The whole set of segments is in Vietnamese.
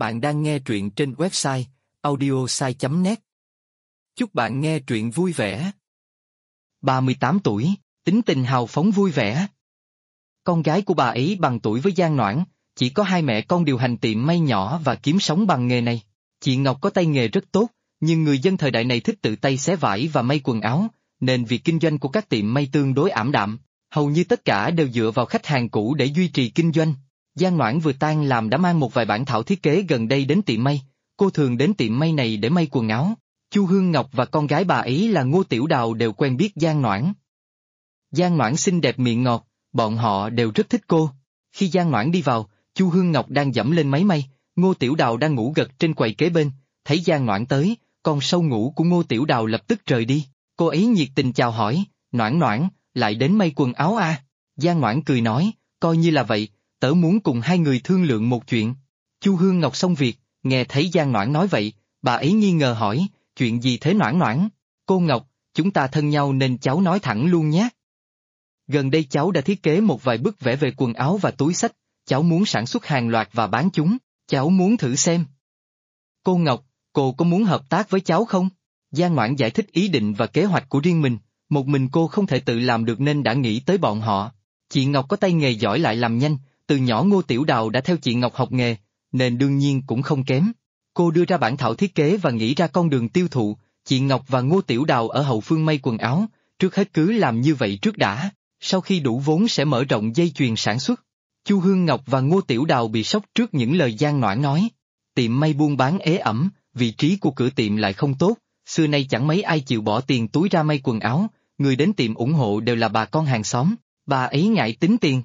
Bạn đang nghe truyện trên website audiosai.net. Chúc bạn nghe truyện vui vẻ. 38 tuổi, tính tình hào phóng vui vẻ. Con gái của bà ấy bằng tuổi với Giang Noãn, chỉ có hai mẹ con điều hành tiệm may nhỏ và kiếm sống bằng nghề này. Chị Ngọc có tay nghề rất tốt, nhưng người dân thời đại này thích tự tay xé vải và may quần áo, nên việc kinh doanh của các tiệm may tương đối ảm đạm, hầu như tất cả đều dựa vào khách hàng cũ để duy trì kinh doanh. Giang Noãn vừa tan làm đã mang một vài bản thảo thiết kế gần đây đến tiệm may, cô thường đến tiệm may này để may quần áo. Chu Hương Ngọc và con gái bà ấy là Ngô Tiểu Đào đều quen biết Giang Noãn. Giang Noãn xinh đẹp miệng ngọt, bọn họ đều rất thích cô. Khi Giang Noãn đi vào, Chu Hương Ngọc đang dẫm lên máy may, Ngô Tiểu Đào đang ngủ gật trên quầy kế bên, thấy Giang Noãn tới, con sâu ngủ của Ngô Tiểu Đào lập tức rời đi. Cô ấy nhiệt tình chào hỏi, Noãn Noãn, lại đến may quần áo à? Giang Noãn cười nói, coi như là vậy, tớ muốn cùng hai người thương lượng một chuyện. Chu Hương Ngọc xong việc, nghe thấy Giang Noãn nói vậy, bà ấy nghi ngờ hỏi, chuyện gì thế Noãn Noãn? Cô Ngọc, chúng ta thân nhau nên cháu nói thẳng luôn nhé. Gần đây cháu đã thiết kế một vài bức vẽ về quần áo và túi xách, cháu muốn sản xuất hàng loạt và bán chúng, cháu muốn thử xem. Cô Ngọc, cô có muốn hợp tác với cháu không? Giang Noãn giải thích ý định và kế hoạch của riêng mình, một mình cô không thể tự làm được nên đã nghĩ tới bọn họ. Chị Ngọc có tay nghề giỏi lại làm nhanh, từ nhỏ Ngô Tiểu Đào đã theo chị Ngọc học nghề, nên đương nhiên cũng không kém. Cô đưa ra bản thảo thiết kế và nghĩ ra con đường tiêu thụ, chị Ngọc và Ngô Tiểu Đào ở hậu phương may quần áo, trước hết cứ làm như vậy trước đã, sau khi đủ vốn sẽ mở rộng dây chuyền sản xuất. Chu Hương Ngọc và Ngô Tiểu Đào bị sốc trước những lời Giang Noãn nói. Tiệm may buôn bán ế ẩm, vị trí của cửa tiệm lại không tốt, xưa nay chẳng mấy ai chịu bỏ tiền túi ra may quần áo, người đến tiệm ủng hộ đều là bà con hàng xóm, bà ấy ngại tính tiền.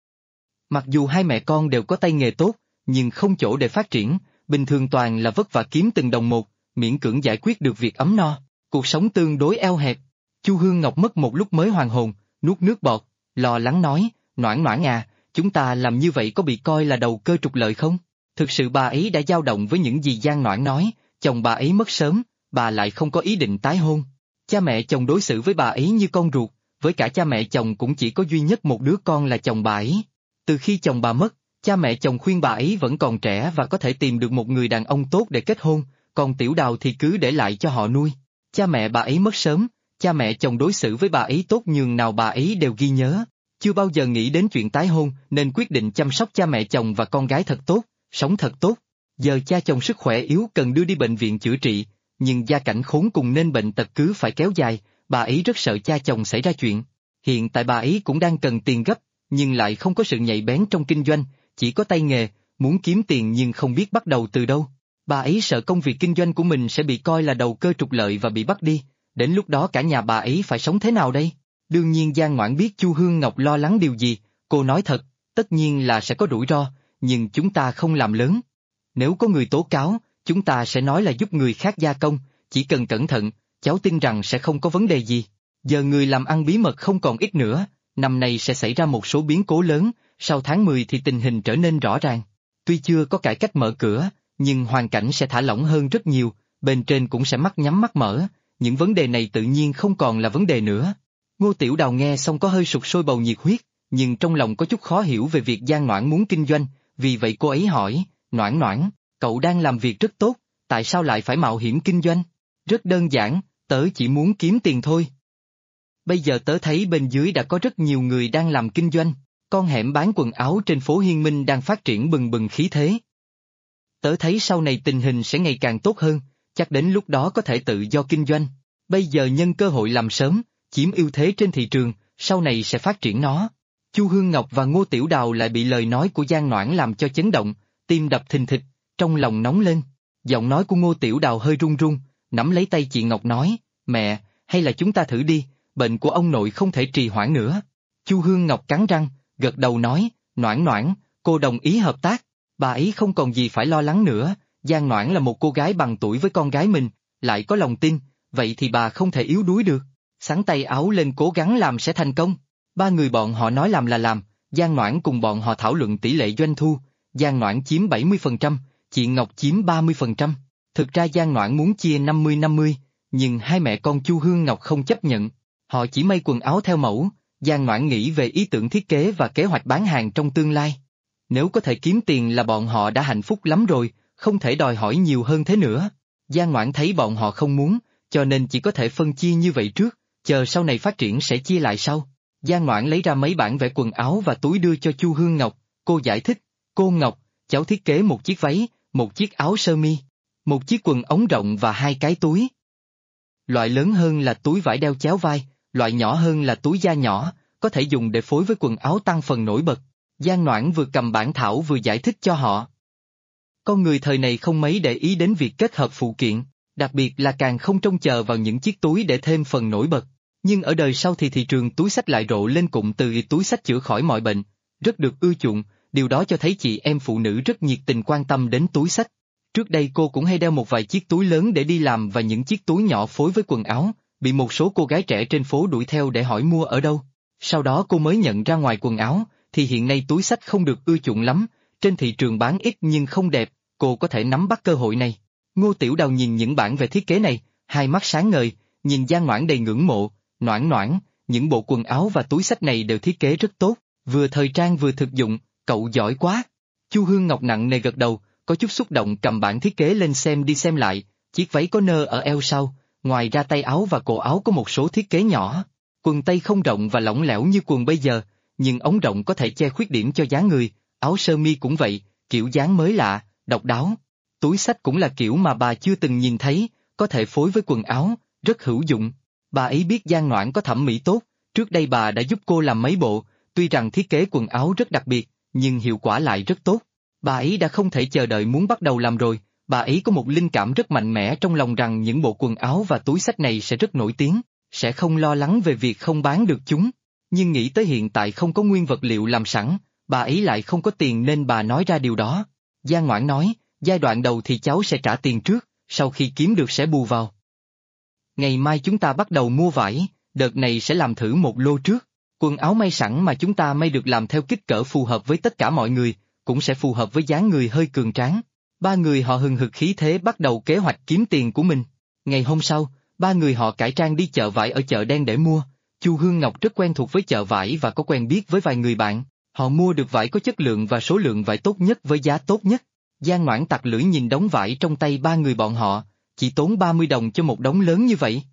Mặc dù hai mẹ con đều có tay nghề tốt, nhưng không chỗ để phát triển, bình thường toàn là vất vả kiếm từng đồng một, miễn cưỡng giải quyết được việc ấm no, cuộc sống tương đối eo hẹp. Chu Hương Ngọc mất một lúc mới hoàn hồn, nuốt nước bọt, lo lắng nói, Noãn Noãn à, chúng ta làm như vậy có bị coi là đầu cơ trục lợi không? Thực sự bà ấy đã dao động với những gì Giang Noãn nói, chồng bà ấy mất sớm, bà lại không có ý định tái hôn. Cha mẹ chồng đối xử với bà ấy như con ruột, với cả cha mẹ chồng cũng chỉ có duy nhất một đứa con là chồng bà ấy. Từ khi chồng bà mất, cha mẹ chồng khuyên bà ấy vẫn còn trẻ và có thể tìm được một người đàn ông tốt để kết hôn, còn Tiểu Đào thì cứ để lại cho họ nuôi. Cha mẹ bà ấy mất sớm, cha mẹ chồng đối xử với bà ấy tốt nhường nào bà ấy đều ghi nhớ, chưa bao giờ nghĩ đến chuyện tái hôn nên quyết định chăm sóc cha mẹ chồng và con gái thật tốt, sống thật tốt. Giờ cha chồng sức khỏe yếu cần đưa đi bệnh viện chữa trị, nhưng gia cảnh khốn cùng nên bệnh tật cứ phải kéo dài, bà ấy rất sợ cha chồng xảy ra chuyện. Hiện tại bà ấy cũng đang cần tiền gấp, nhưng lại không có sự nhạy bén trong kinh doanh, chỉ có tay nghề, muốn kiếm tiền nhưng không biết bắt đầu từ đâu. Bà ấy sợ công việc kinh doanh của mình sẽ bị coi là đầu cơ trục lợi và bị bắt đi, đến lúc đó cả nhà bà ấy phải sống thế nào đây? Đương nhiên Giang Noãn biết Chu Hương Ngọc lo lắng điều gì, cô nói thật, tất nhiên là sẽ có rủi ro, nhưng chúng ta không làm lớn. Nếu có người tố cáo, chúng ta sẽ nói là giúp người khác gia công, chỉ cần cẩn thận, cháu tin rằng sẽ không có vấn đề gì. Giờ người làm ăn bí mật không còn ít nữa, năm nay sẽ xảy ra một số biến cố lớn, sau tháng 10 thì tình hình trở nên rõ ràng. Tuy chưa có cải cách mở cửa, nhưng hoàn cảnh sẽ thả lỏng hơn rất nhiều, bên trên cũng sẽ mắt nhắm mắt mở, những vấn đề này tự nhiên không còn là vấn đề nữa. Ngô Tiểu Đào nghe xong có hơi sục sôi bầu nhiệt huyết, nhưng trong lòng có chút khó hiểu về việc Giang Noãn muốn kinh doanh, vì vậy cô ấy hỏi, Noãn Noãn, cậu đang làm việc rất tốt, tại sao lại phải mạo hiểm kinh doanh? Rất đơn giản, tớ chỉ muốn kiếm tiền thôi. Bây giờ tớ thấy bên dưới đã có rất nhiều người đang làm kinh doanh, con hẻm bán quần áo trên phố Hiên Minh đang phát triển bừng bừng khí thế. Tớ thấy sau này tình hình sẽ ngày càng tốt hơn, chắc đến lúc đó có thể tự do kinh doanh. Bây giờ nhân cơ hội làm sớm, chiếm ưu thế trên thị trường, sau này sẽ phát triển nó. Chu Hương Ngọc và Ngô Tiểu Đào lại bị lời nói của Giang Noãn làm cho chấn động, tim đập thình thịch, trong lòng nóng lên. Giọng nói của Ngô Tiểu Đào hơi run run, nắm lấy tay chị Ngọc nói, mẹ, hay là chúng ta thử đi, bệnh của ông nội không thể trì hoãn nữa. Chu Hương Ngọc cắn răng, gật đầu nói, Noãn Noãn, cô đồng ý hợp tác, bà ấy không còn gì phải lo lắng nữa, Giang Noãn là một cô gái bằng tuổi với con gái mình, lại có lòng tin, vậy thì bà không thể yếu đuối được, xắn tay áo lên cố gắng làm sẽ thành công. Ba người bọn họ nói làm là làm, Giang Noãn cùng bọn họ thảo luận tỷ lệ doanh thu, Giang Noãn chiếm 70%, chị Ngọc chiếm 30%. Thực ra Giang Noãn muốn chia 50-50, nhưng hai mẹ con Chu Hương Ngọc không chấp nhận. Họ chỉ may quần áo theo mẫu, Giang Noãn nghĩ về ý tưởng thiết kế và kế hoạch bán hàng trong tương lai. Nếu có thể kiếm tiền là bọn họ đã hạnh phúc lắm rồi, không thể đòi hỏi nhiều hơn thế nữa. Giang Ngoãn thấy bọn họ không muốn, cho nên chỉ có thể phân chia như vậy trước, chờ sau này phát triển sẽ chia lại sau. Giang Ngoãn lấy ra mấy bản vẽ quần áo và túi đưa cho Chu Hương Ngọc, cô giải thích, cô Ngọc, cháu thiết kế một chiếc váy, một chiếc áo sơ mi, một chiếc quần ống rộng và hai cái túi. Loại lớn hơn là túi vải đeo chéo vai, loại nhỏ hơn là túi da nhỏ, có thể dùng để phối với quần áo tăng phần nổi bật. Giang Noãn vừa cầm bản thảo vừa giải thích cho họ. Con người thời này không mấy để ý đến việc kết hợp phụ kiện, đặc biệt là càng không trông chờ vào những chiếc túi để thêm phần nổi bật. Nhưng ở đời sau thì thị trường túi xách lại rộ lên cụm từ túi xách chữa khỏi mọi bệnh, rất được ưa chuộng, điều đó cho thấy chị em phụ nữ rất nhiệt tình quan tâm đến túi xách. Trước đây cô cũng hay đeo một vài chiếc túi lớn để đi làm và những chiếc túi nhỏ phối với quần áo, bị một số cô gái trẻ trên phố đuổi theo để hỏi mua ở đâu. Sau đó cô mới nhận ra ngoài quần áo, thì hiện nay túi xách không được ưa chuộng lắm, trên thị trường bán ít nhưng không đẹp, cô có thể nắm bắt cơ hội này. Ngô Tiểu Đào nhìn những bản về thiết kế này, hai mắt sáng ngời, nhìn Giang Noãn đầy ngưỡng mộ, Noãn Noãn, những bộ quần áo và túi xách này đều thiết kế rất tốt, vừa thời trang vừa thực dụng, cậu giỏi quá. Chu Hương Ngọc nặng nề gật đầu, có chút xúc động cầm bản thiết kế lên xem đi xem lại, chiếc váy có nơ ở eo sau, ngoài ra tay áo và cổ áo có một số thiết kế nhỏ, quần tây không rộng và lỏng lẻo như quần bây giờ, nhưng ống rộng có thể che khuyết điểm cho dáng người, áo sơ mi cũng vậy, kiểu dáng mới lạ, độc đáo. Túi xách cũng là kiểu mà bà chưa từng nhìn thấy, có thể phối với quần áo, rất hữu dụng. Bà ấy biết Giang Noãn có thẩm mỹ tốt, trước đây bà đã giúp cô làm mấy bộ, tuy rằng thiết kế quần áo rất đặc biệt, nhưng hiệu quả lại rất tốt. Bà ấy đã không thể chờ đợi muốn bắt đầu làm rồi, bà ấy có một linh cảm rất mạnh mẽ trong lòng rằng những bộ quần áo và túi xách này sẽ rất nổi tiếng, sẽ không lo lắng về việc không bán được chúng. Nhưng nghĩ tới hiện tại không có nguyên vật liệu làm sẵn, bà ấy lại không có tiền nên bà nói ra điều đó. Giang Noãn nói, giai đoạn đầu thì cháu sẽ trả tiền trước, sau khi kiếm được sẽ bù vào. Ngày mai chúng ta bắt đầu mua vải, đợt này sẽ làm thử một lô trước. Quần áo may sẵn mà chúng ta may được làm theo kích cỡ phù hợp với tất cả mọi người, cũng sẽ phù hợp với dáng người hơi cường tráng. Ba người họ hừng hực khí thế bắt đầu kế hoạch kiếm tiền của mình. Ngày hôm sau, ba người họ cải trang đi chợ vải ở chợ đen để mua. Chu Hương Ngọc rất quen thuộc với chợ vải và có quen biết với vài người bạn. Họ mua được vải có chất lượng và số lượng vải tốt nhất với giá tốt nhất. Giang Noãn tặc lưỡi nhìn đống vải trong tay ba người bọn họ, chỉ tốn 30 đồng cho một đống lớn như vậy.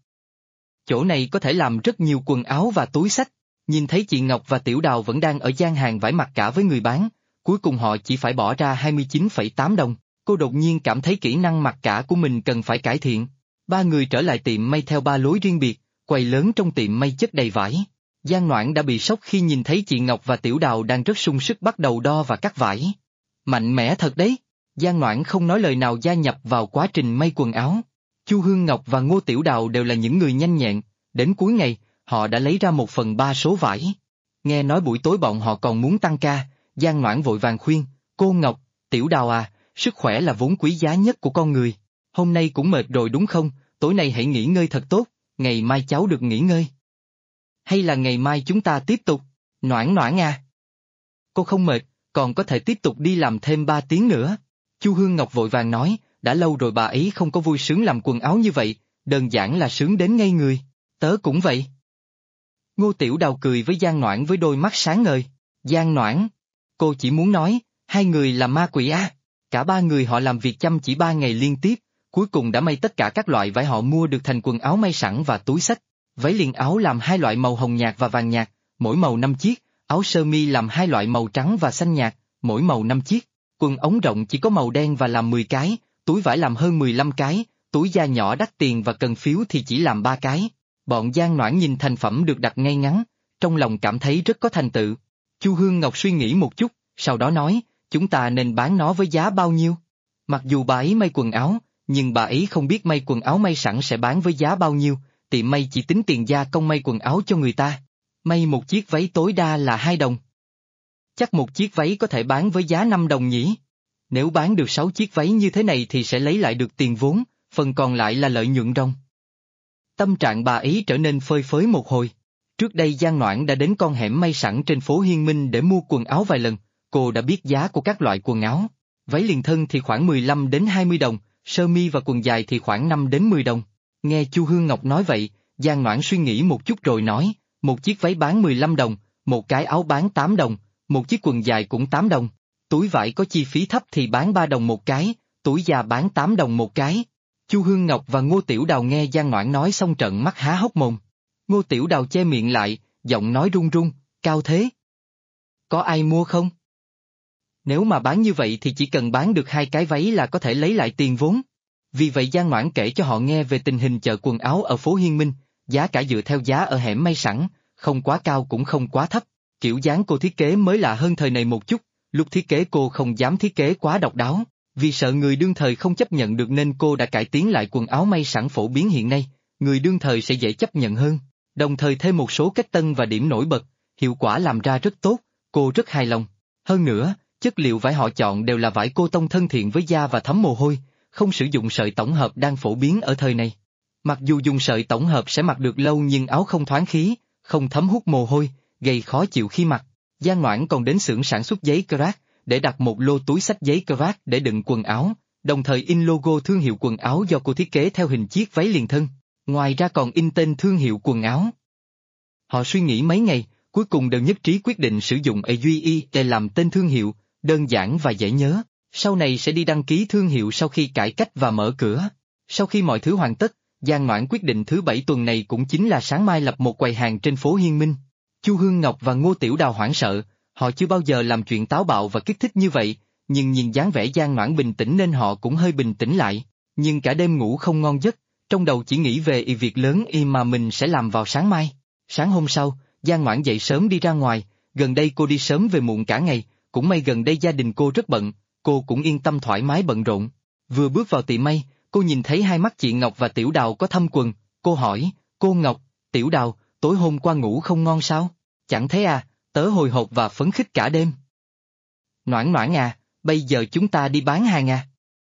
Chỗ này có thể làm rất nhiều quần áo và túi xách. Nhìn thấy chị Ngọc và Tiểu Đào vẫn đang ở gian hàng vải mặc cả với người bán, cuối cùng họ chỉ phải bỏ ra 29,8 đồng. Cô đột nhiên cảm thấy kỹ năng mặc cả của mình cần phải cải thiện. Ba người trở lại tiệm may theo ba lối riêng biệt, quầy lớn trong tiệm may chất đầy vải. Giang Noãn đã bị sốc khi nhìn thấy chị Ngọc và Tiểu Đào đang rất sung sức bắt đầu đo và cắt vải. Mạnh mẽ thật đấy. Giang Noãn không nói lời nào gia nhập vào quá trình may quần áo. Chu Hương Ngọc và Ngô Tiểu Đào đều là những người nhanh nhẹn, đến cuối ngày, họ đã lấy ra 1/3 số vải. Nghe nói buổi tối bọn họ còn muốn tăng ca, Giang Noãn vội vàng khuyên, cô Ngọc, Tiểu Đào à, sức khỏe là vốn quý giá nhất của con người. Hôm nay cũng mệt rồi đúng không, tối nay hãy nghỉ ngơi thật tốt, ngày mai cháu được nghỉ ngơi. Hay là ngày mai chúng ta tiếp tục, Noãn Noãn à. Cô không mệt, còn có thể tiếp tục đi làm thêm 3 tiếng nữa. Chu Hương Ngọc vội vàng nói, đã lâu rồi bà ấy không có vui sướng làm quần áo như vậy, đơn giản là sướng đến ngây người, tớ cũng vậy. Ngô Tiểu Đào cười với Giang Noãn với đôi mắt sáng ngời, Giang Noãn, cô chỉ muốn nói, hai người là ma quỷ à. Cả ba người họ làm việc chăm chỉ 3 ngày liên tiếp, cuối cùng đã may tất cả các loại vải họ mua được thành quần áo may sẵn và túi xách. Váy liền áo làm 2 loại màu hồng nhạt và vàng nhạt, mỗi màu 5 chiếc, áo sơ mi làm 2 loại màu trắng và xanh nhạt, mỗi màu 5 chiếc, quần ống rộng chỉ có màu đen và làm 10 cái, túi vải làm hơn 15 cái, túi da nhỏ đắt tiền và cần phiếu thì chỉ làm 3 cái. Bọn Giang Noãn nhìn thành phẩm được đặt ngay ngắn, trong lòng cảm thấy rất có thành tựu. Chu Hương Ngọc suy nghĩ một chút, sau đó nói, chúng ta nên bán nó với giá bao nhiêu? Mặc dù bà ấy may quần áo, nhưng bà ấy không biết may quần áo may sẵn sẽ bán với giá bao nhiêu, tiệm may chỉ tính tiền gia công may quần áo cho người ta. May một chiếc váy tối đa là 2 đồng. Chắc một chiếc váy có thể bán với giá 5 đồng nhỉ? Nếu bán được 6 chiếc váy như thế này thì sẽ lấy lại được tiền vốn, phần còn lại là lợi nhuận ròng. Tâm trạng bà ấy trở nên phơi phới một hồi. Trước đây Giang Noãn đã đến con hẻm may sẵn trên phố Hiên Minh để mua quần áo vài lần, cô đã biết giá của các loại quần áo. Váy liền thân thì khoảng 15 đến 20 đồng, sơ mi và quần dài thì khoảng 5 đến 10 đồng. Nghe Chu Hương Ngọc nói vậy, Giang Noãn suy nghĩ một chút rồi nói, một chiếc váy bán 15 đồng, một cái áo bán 8 đồng, một chiếc quần dài cũng 8 đồng. Túi vải có chi phí thấp thì bán 3 đồng một cái, túi da bán 8 đồng một cái. Chu Hương Ngọc và Ngô Tiểu Đào nghe Giang Noãn nói xong trợn mắt há hốc mồm. Ngô Tiểu Đào che miệng lại, giọng nói run run, cao thế. Có ai mua không? Nếu mà bán như vậy thì chỉ cần bán được 2 cái váy là có thể lấy lại tiền vốn. Vì vậy Giang Noãn kể cho họ nghe về tình hình chợ quần áo ở phố Hiên Minh, giá cả dựa theo giá ở hẻm May Sẵn, không quá cao cũng không quá thấp. Kiểu dáng cô thiết kế mới lạ hơn thời này một chút, lúc thiết kế cô không dám thiết kế quá độc đáo, vì sợ người đương thời không chấp nhận được nên cô đã cải tiến lại quần áo may sẵn phổ biến hiện nay, người đương thời sẽ dễ chấp nhận hơn, đồng thời thêm một số cách tân và điểm nổi bật, hiệu quả làm ra rất tốt, cô rất hài lòng. Hơn nữa, chất liệu vải họ chọn đều là vải cô tông thân thiện với da và thấm mồ hôi, không sử dụng sợi tổng hợp đang phổ biến ở thời này. Mặc dù dùng sợi tổng hợp sẽ mặc được lâu nhưng áo không thoáng khí, không thấm hút mồ hôi, gây khó chịu khi mặc. Giang Noãn còn đến xưởng sản xuất giấy Craft để đặt một lô túi xách giấy Craft để đựng quần áo, đồng thời in logo thương hiệu quần áo do cô thiết kế theo hình chiếc váy liền thân. Ngoài ra còn in tên thương hiệu quần áo. Họ suy nghĩ mấy ngày, cuối cùng đều nhất trí quyết định sử dụng AUI để làm tên thương hiệu, đơn giản và dễ nhớ. Sau này sẽ đi đăng ký thương hiệu sau khi cải cách và mở cửa. Sau khi mọi thứ hoàn tất, Giang Noãn quyết định thứ 7 tuần này cũng chính là sáng mai lập một quầy hàng trên phố Hiên Minh. Chu Hương Ngọc và Ngô Tiểu Đào hoảng sợ, họ chưa bao giờ làm chuyện táo bạo và kích thích như vậy, nhưng nhìn dáng vẻ Giang Noãn bình tĩnh nên họ cũng hơi bình tĩnh lại. Nhưng cả đêm ngủ không ngon giấc, trong đầu chỉ nghĩ về việc lớn mà mình sẽ làm vào sáng mai. Sáng hôm sau, Giang Noãn dậy sớm đi ra ngoài, gần đây cô đi sớm về muộn cả ngày, cũng may gần đây gia đình cô rất bận, cô cũng yên tâm thoải mái bận rộn. Vừa bước vào tiệm may, cô nhìn thấy hai mắt chị Ngọc và Tiểu Đào có thâm quần, cô hỏi, cô Ngọc, Tiểu Đào, tối hôm qua ngủ không ngon sao? Chẳng thế à, tớ hồi hộp và phấn khích cả đêm. Noãn Noãn à, bây giờ chúng ta đi bán hàng à?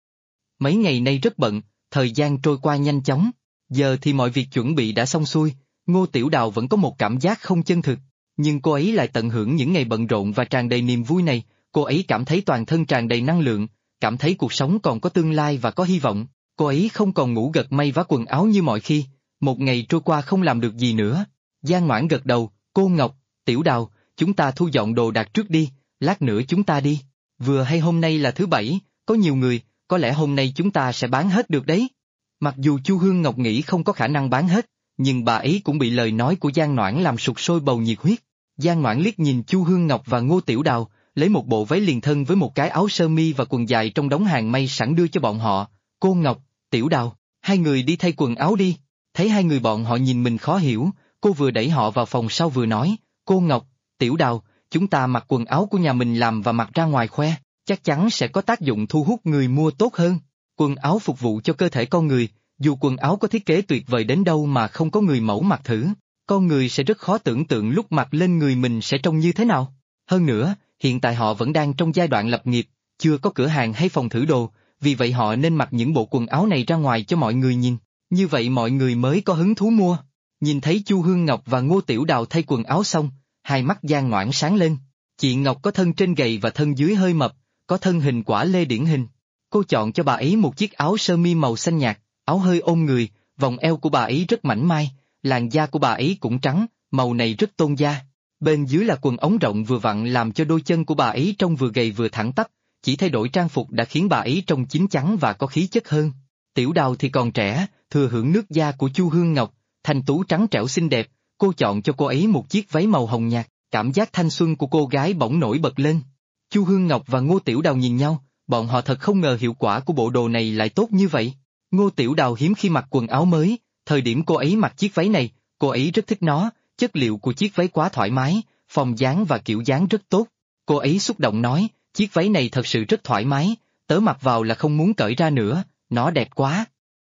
Mấy ngày nay rất bận, thời gian trôi qua nhanh chóng, giờ thì mọi việc chuẩn bị đã xong xuôi, Ngô Tiểu Đào vẫn có một cảm giác không chân thực, nhưng cô ấy lại tận hưởng những ngày bận rộn và tràn đầy niềm vui này, cô ấy cảm thấy toàn thân tràn đầy năng lượng, cảm thấy cuộc sống còn có tương lai và có hy vọng, cô ấy không còn ngủ gật may vá quần áo như mọi khi, một ngày trôi qua không làm được gì nữa. Giang Noãn gật đầu, cô Ngọc, Tiểu Đào, chúng ta thu dọn đồ đạc trước đi, lát nữa chúng ta đi, vừa hay hôm nay là thứ Bảy, có nhiều người, có lẽ hôm nay chúng ta sẽ bán hết được đấy. Mặc dù Chu Hương Ngọc nghĩ không có khả năng bán hết, nhưng bà ấy cũng bị lời nói của Giang Noãn làm sục sôi bầu nhiệt huyết. Giang Noãn liếc nhìn Chu Hương Ngọc và Ngô Tiểu Đào, lấy một bộ váy liền thân với một cái áo sơ mi và quần dài trong đống hàng may sẵn đưa cho bọn họ, cô Ngọc, Tiểu Đào, hai người đi thay quần áo đi. Thấy hai người bọn họ nhìn mình khó hiểu, cô vừa đẩy họ vào phòng sau vừa nói, cô Ngọc, Tiểu Đào, chúng ta mặc quần áo của nhà mình làm và mặc ra ngoài khoe, chắc chắn sẽ có tác dụng thu hút người mua tốt hơn. Quần áo phục vụ cho cơ thể con người, dù quần áo có thiết kế tuyệt vời đến đâu mà không có người mẫu mặc thử, con người sẽ rất khó tưởng tượng lúc mặc lên người mình sẽ trông như thế nào. Hơn nữa, hiện tại họ vẫn đang trong giai đoạn lập nghiệp, chưa có cửa hàng hay phòng thử đồ, vì vậy họ nên mặc những bộ quần áo này ra ngoài cho mọi người nhìn, như vậy mọi người mới có hứng thú mua. Nhìn thấy Chu Hương Ngọc và Ngô Tiểu Đào thay quần áo xong, hai mắt Giang Noãn sáng lên. Chị Ngọc có thân trên gầy và thân dưới hơi mập, có thân hình quả lê điển hình. Cô chọn cho bà ấy một chiếc áo sơ mi màu xanh nhạt, áo hơi ôm người, vòng eo của bà ấy rất mảnh mai, làn da của bà ấy cũng trắng, màu này rất tôn da. Bên dưới là quần ống rộng vừa vặn làm cho đôi chân của bà ấy trông vừa gầy vừa thẳng tắp, chỉ thay đổi trang phục đã khiến bà ấy trông chín chắn và có khí chất hơn. Tiểu Đào thì còn trẻ, thừa hưởng nước da của Chu Hương Ngọc, thanh tú trắng trẻo xinh đẹp, cô chọn cho cô ấy một chiếc váy màu hồng nhạt, cảm giác thanh xuân của cô gái bỗng nổi bật lên. Chu Hương Ngọc và Ngô Tiểu Đào nhìn nhau, bọn họ thật không ngờ hiệu quả của bộ đồ này lại tốt như vậy. Ngô Tiểu Đào hiếm khi mặc quần áo mới, thời điểm cô ấy mặc chiếc váy này, cô ấy rất thích nó, chất liệu của chiếc váy quá thoải mái, form dáng và kiểu dáng rất tốt. Cô ấy xúc động nói, chiếc váy này thật sự rất thoải mái, tớ mặc vào là không muốn cởi ra nữa, nó đẹp quá.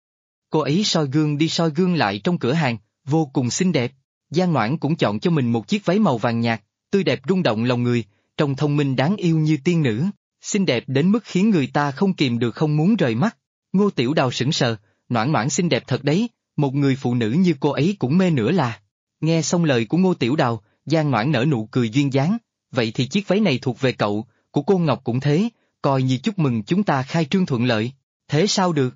Cô ấy soi gương đi soi gương lại trong cửa hàng, vô cùng xinh đẹp. Giang Noãn cũng chọn cho mình một chiếc váy màu vàng nhạt, tươi đẹp rung động lòng người, trông thông minh đáng yêu như tiên nữ, xinh đẹp đến mức khiến người ta không kìm được không muốn rời mắt. Ngô Tiểu Đào sững sờ, Noãn Noãn xinh đẹp thật đấy, một người phụ nữ như cô ấy cũng mê nữa là. Nghe xong lời của Ngô Tiểu Đào, Giang Noãn nở nụ cười duyên dáng, vậy thì chiếc váy này thuộc về cậu, của cô Ngọc cũng thế, coi như chúc mừng chúng ta khai trương thuận lợi, thế sao được?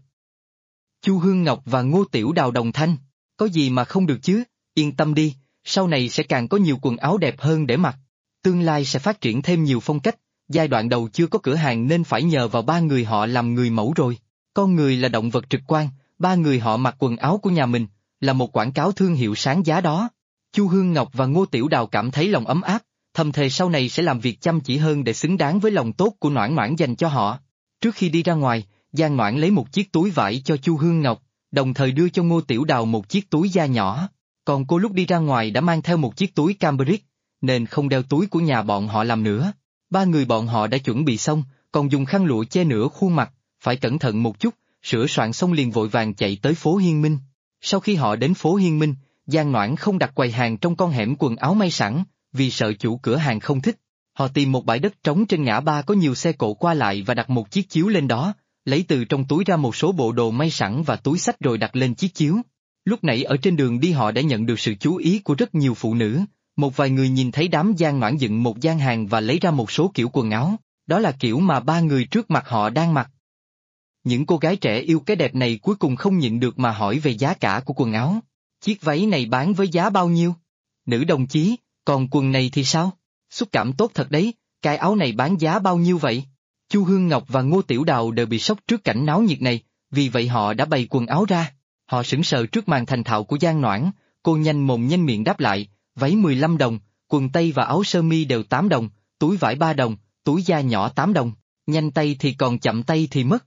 Chu Hương Ngọc và Ngô Tiểu Đào đồng thanh, có gì mà không được chứ, yên tâm đi, sau này sẽ càng có nhiều quần áo đẹp hơn để mặc, tương lai sẽ phát triển thêm nhiều phong cách. giai đoạn đầu chưa có cửa hàng nên phải nhờ vào ba người họ làm người mẫu rồi. Con người là động vật trực quan, ba người họ mặc quần áo của nhà mình, là một quảng cáo thương hiệu sáng giá đó. Chu Hương Ngọc và Ngô Tiểu Đào cảm thấy lòng ấm áp, thầm thề sau này sẽ làm việc chăm chỉ hơn để xứng đáng với lòng tốt của Noãn Noãn dành cho họ. Trước khi đi ra ngoài, Giang Noãn lấy một chiếc túi vải cho Chu Hương Ngọc, đồng thời đưa cho Ngô Tiểu Đào một chiếc túi da nhỏ. Còn cô lúc đi ra ngoài đã mang theo một chiếc túi cambric, nên không đeo túi của nhà bọn họ làm nữa. Ba người bọn họ đã chuẩn bị xong, còn dùng khăn lụa che nửa khuôn mặt, phải cẩn thận một chút, sửa soạn xong liền vội vàng chạy tới phố Hiên Minh. Sau khi họ đến phố Hiên Minh, Giang Noãn không đặt quầy hàng trong con hẻm quần áo may sẵn, vì sợ chủ cửa hàng không thích. Họ tìm một bãi đất trống trên ngã ba có nhiều xe cộ qua lại và đặt một chiếc chiếu lên đó, lấy từ trong túi ra một số bộ đồ may sẵn và túi xách rồi đặt lên chiếc chiếu. Lúc nãy ở trên đường đi họ đã nhận được sự chú ý của rất nhiều phụ nữ, một vài người nhìn thấy đám Giang Noãn dựng một gian hàng và lấy ra một số kiểu quần áo, đó là kiểu mà ba người trước mặt họ đang mặc. Những cô gái trẻ yêu cái đẹp này cuối cùng không nhịn được mà hỏi về giá cả của quần áo. Chiếc váy này bán với giá bao nhiêu? Nữ đồng chí, còn quần này thì sao? Xúc cảm tốt thật đấy, cái áo này bán giá bao nhiêu vậy? Chu Hương Ngọc và Ngô Tiểu Đào đều bị sốc trước cảnh náo nhiệt này, vì vậy họ đã bày quần áo ra. Họ sững sờ trước màn thành thạo của Giang Noãn, cô nhanh mồm nhanh miệng đáp lại, váy 15 đồng, quần tây và áo sơ mi đều 8 đồng, túi vải 3 đồng, túi da nhỏ 8 đồng, nhanh tay thì còn chậm tay thì mất.